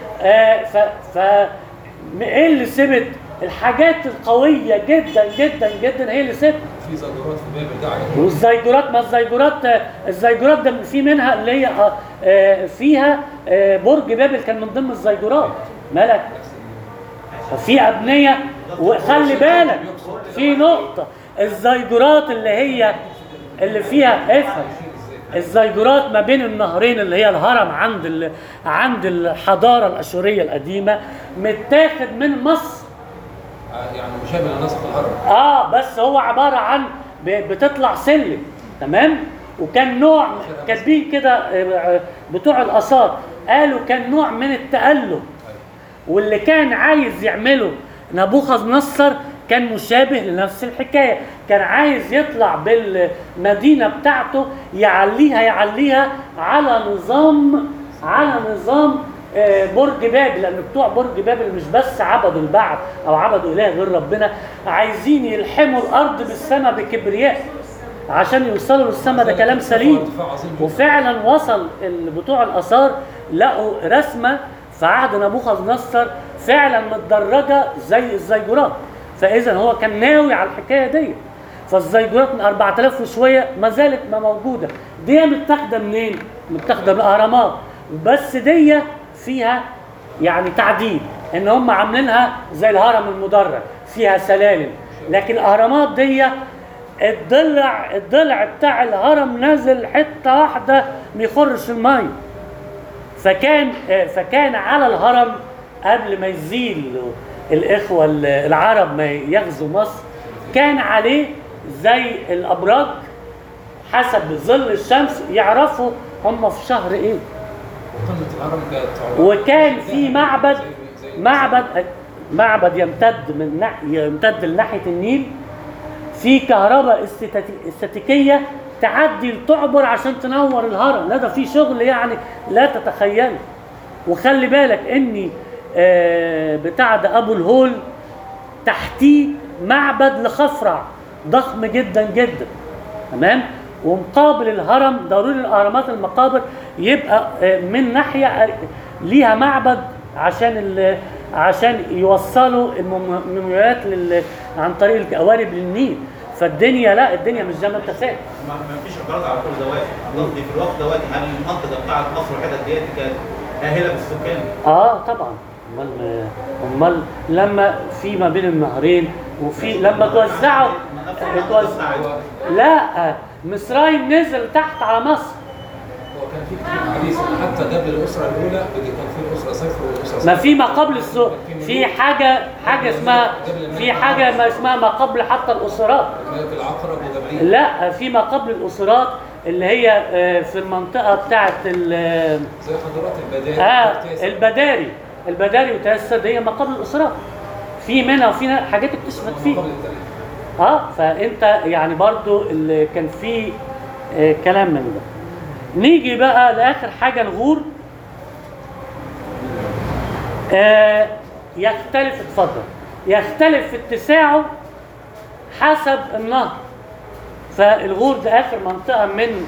ايه اللي سبت؟ الحاجات القويه جدا جدا جدا هي اللي سبت. في زيجورات في بابل ده عجبني. والزيجورات، ما الزيجورات ده في منها اللي هي فيها برج بابل كان من ضمن الزيجورات، مالك؟ ففي ابنيه، وخلي بالك في نقطه، الزيجورات اللي فيها افهم، الزيجورات ما بين النهرين اللي هي الهرم عند الحضاره الاشوريه القديمه متاخد من مصر. يعني مشابه لنسق الهرم. بس هو عباره عن بتطلع سلم، تمام. وكان نوع كاتبين كده بتوع الاثار قالوا كان نوع من التأله، واللي كان عايز يعمله نبوخذ نصر كان مشابه لنفس الحكايه، كان عايز يطلع بالمدينه بتاعته يعليها على نظام برج بابل، لان بتوع برج بابل مش بس عبدوا البعل او عبدوا اله غير ربنا، عايزين يلحموا الارض بالسماء بكبرياء عشان يوصلوا للسماء. ده كلام سليم، وفعلا وصل بتوع الاثار لقوا رسمه في عهد نبوخذ نصر فعلا متدرجه زي الزيجورات، فاذا هو كان ناوي على الحكايه دي. فالزيجورات من 4000 وشويه ما زالت ما موجوده، دي متاخده منين؟ متاخده من الاهرامات، بس دي فيها يعني تعديل، ان هم عاملينها زي الهرم المدرج فيها سلالم، لكن الاهرامات دي الضلع بتاع الهرم نازل حته واحده ما يخرش الميه. فكان على الهرم قبل ما يزيل الاخوه العرب ما يغزوا مصر، كان عليه زي الابراج حسب ظل الشمس يعرفوا هم في شهر ايه. قمة الهرم كانت وكان في معبد يمتد لناحيه النيل، في كهرباء استاتيكيه تعدي تعبر عشان تنور الهرم. لا ده في شغل يعني لا تتخيله. وخلي بالك اني بتاع ده ابو الهول تحتيه معبد لخفرع ضخم جدا جدا، تمام. ومقابل الهرم ضروري الاهرامات المقابر يبقى من ناحيه ليها معبد عشان يوصلوا المومياوات عن طريق القوارب للنيل. الدنيا مش زي ما انت فاهم. ما فيش اعتراض على كل دوات، قصدي في الوقت دوت هل المنطقه بتاعت مصر والحتت ديت كانت هاهله بالسكان؟ طبعا. امال لما في ما بين النهرين وفي لما توزعوا لا مصرايم نزل تحت على مصر. هو كان في كتير حديث حتى قبل الاسره الاولى كان في الاسره صفر والاسره صفر. ما في ما قبل في حاجه اسمها ما قبل حتى الاسرات. الملك العقرب وجبريل. لا في ما قبل الاسرات اللي هي في المنطقه بتاعه زي حضارات البداري. البداري وتأسد هي ما قبل الاسرات. في منها حاجات اكتشفت فيه. فانت يعني برضو اللي كان فيه كلام من ده. نيجي بقى لاخر حاجه الغور. يختلف في اتساعه حسب النهر. فالغور ده اخر منطقه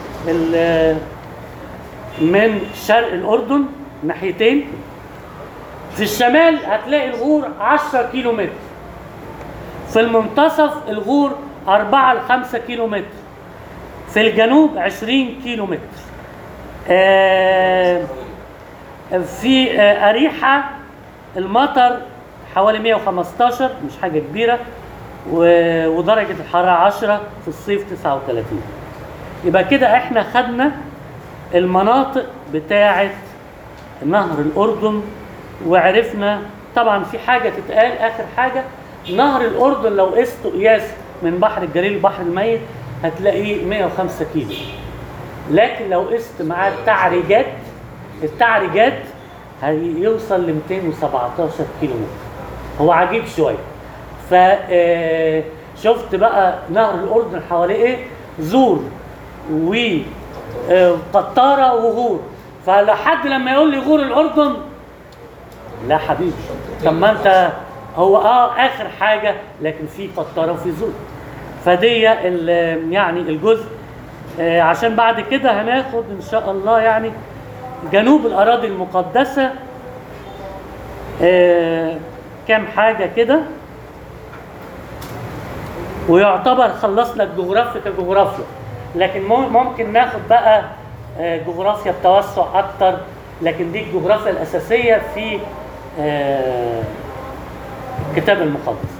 من شرق الاردن ناحيتين. في الشمال هتلاقي الغور 10 كيلو متر، في المنتصف الغور 4 ل 5 كيلو متر، في الجنوب 20 كيلو متر. في أريحة المطر حوالي 115، مش حاجة كبيرة، ودرجة الحرارة 10 في الصيف 39. يبقى كده احنا خدنا المناطق بتاعة نهر الأردن، وعرفنا طبعا في حاجة تتقال آخر حاجة. نهر الأردن لو قسته قياس من بحر الجليل لبحر الميت هتلاقيه 105 كيلو، لكن لو قست معاه التعريجات هيوصل ل 217 كيلو متر. هو عجيب شويه. ف شفت بقى نهر الاردن حواليه ايه؟ زور وقطاره وغور. فلحد لما يقول لي غور الاردن، لا حبيبي، طب ما انت هو اخر حاجه، لكن في قطاره وفي زور. فدي يعني الجزء. عشان بعد كده هناخد ان شاء الله يعني جنوب الاراضي المقدسه كام حاجه كده، ويعتبر خلصنا الجغرافيا كجغرافيا. لكن ممكن ناخد بقى جغرافيا بتوسع اكتر، لكن دي الجغرافيا الاساسيه في الكتاب المقدس.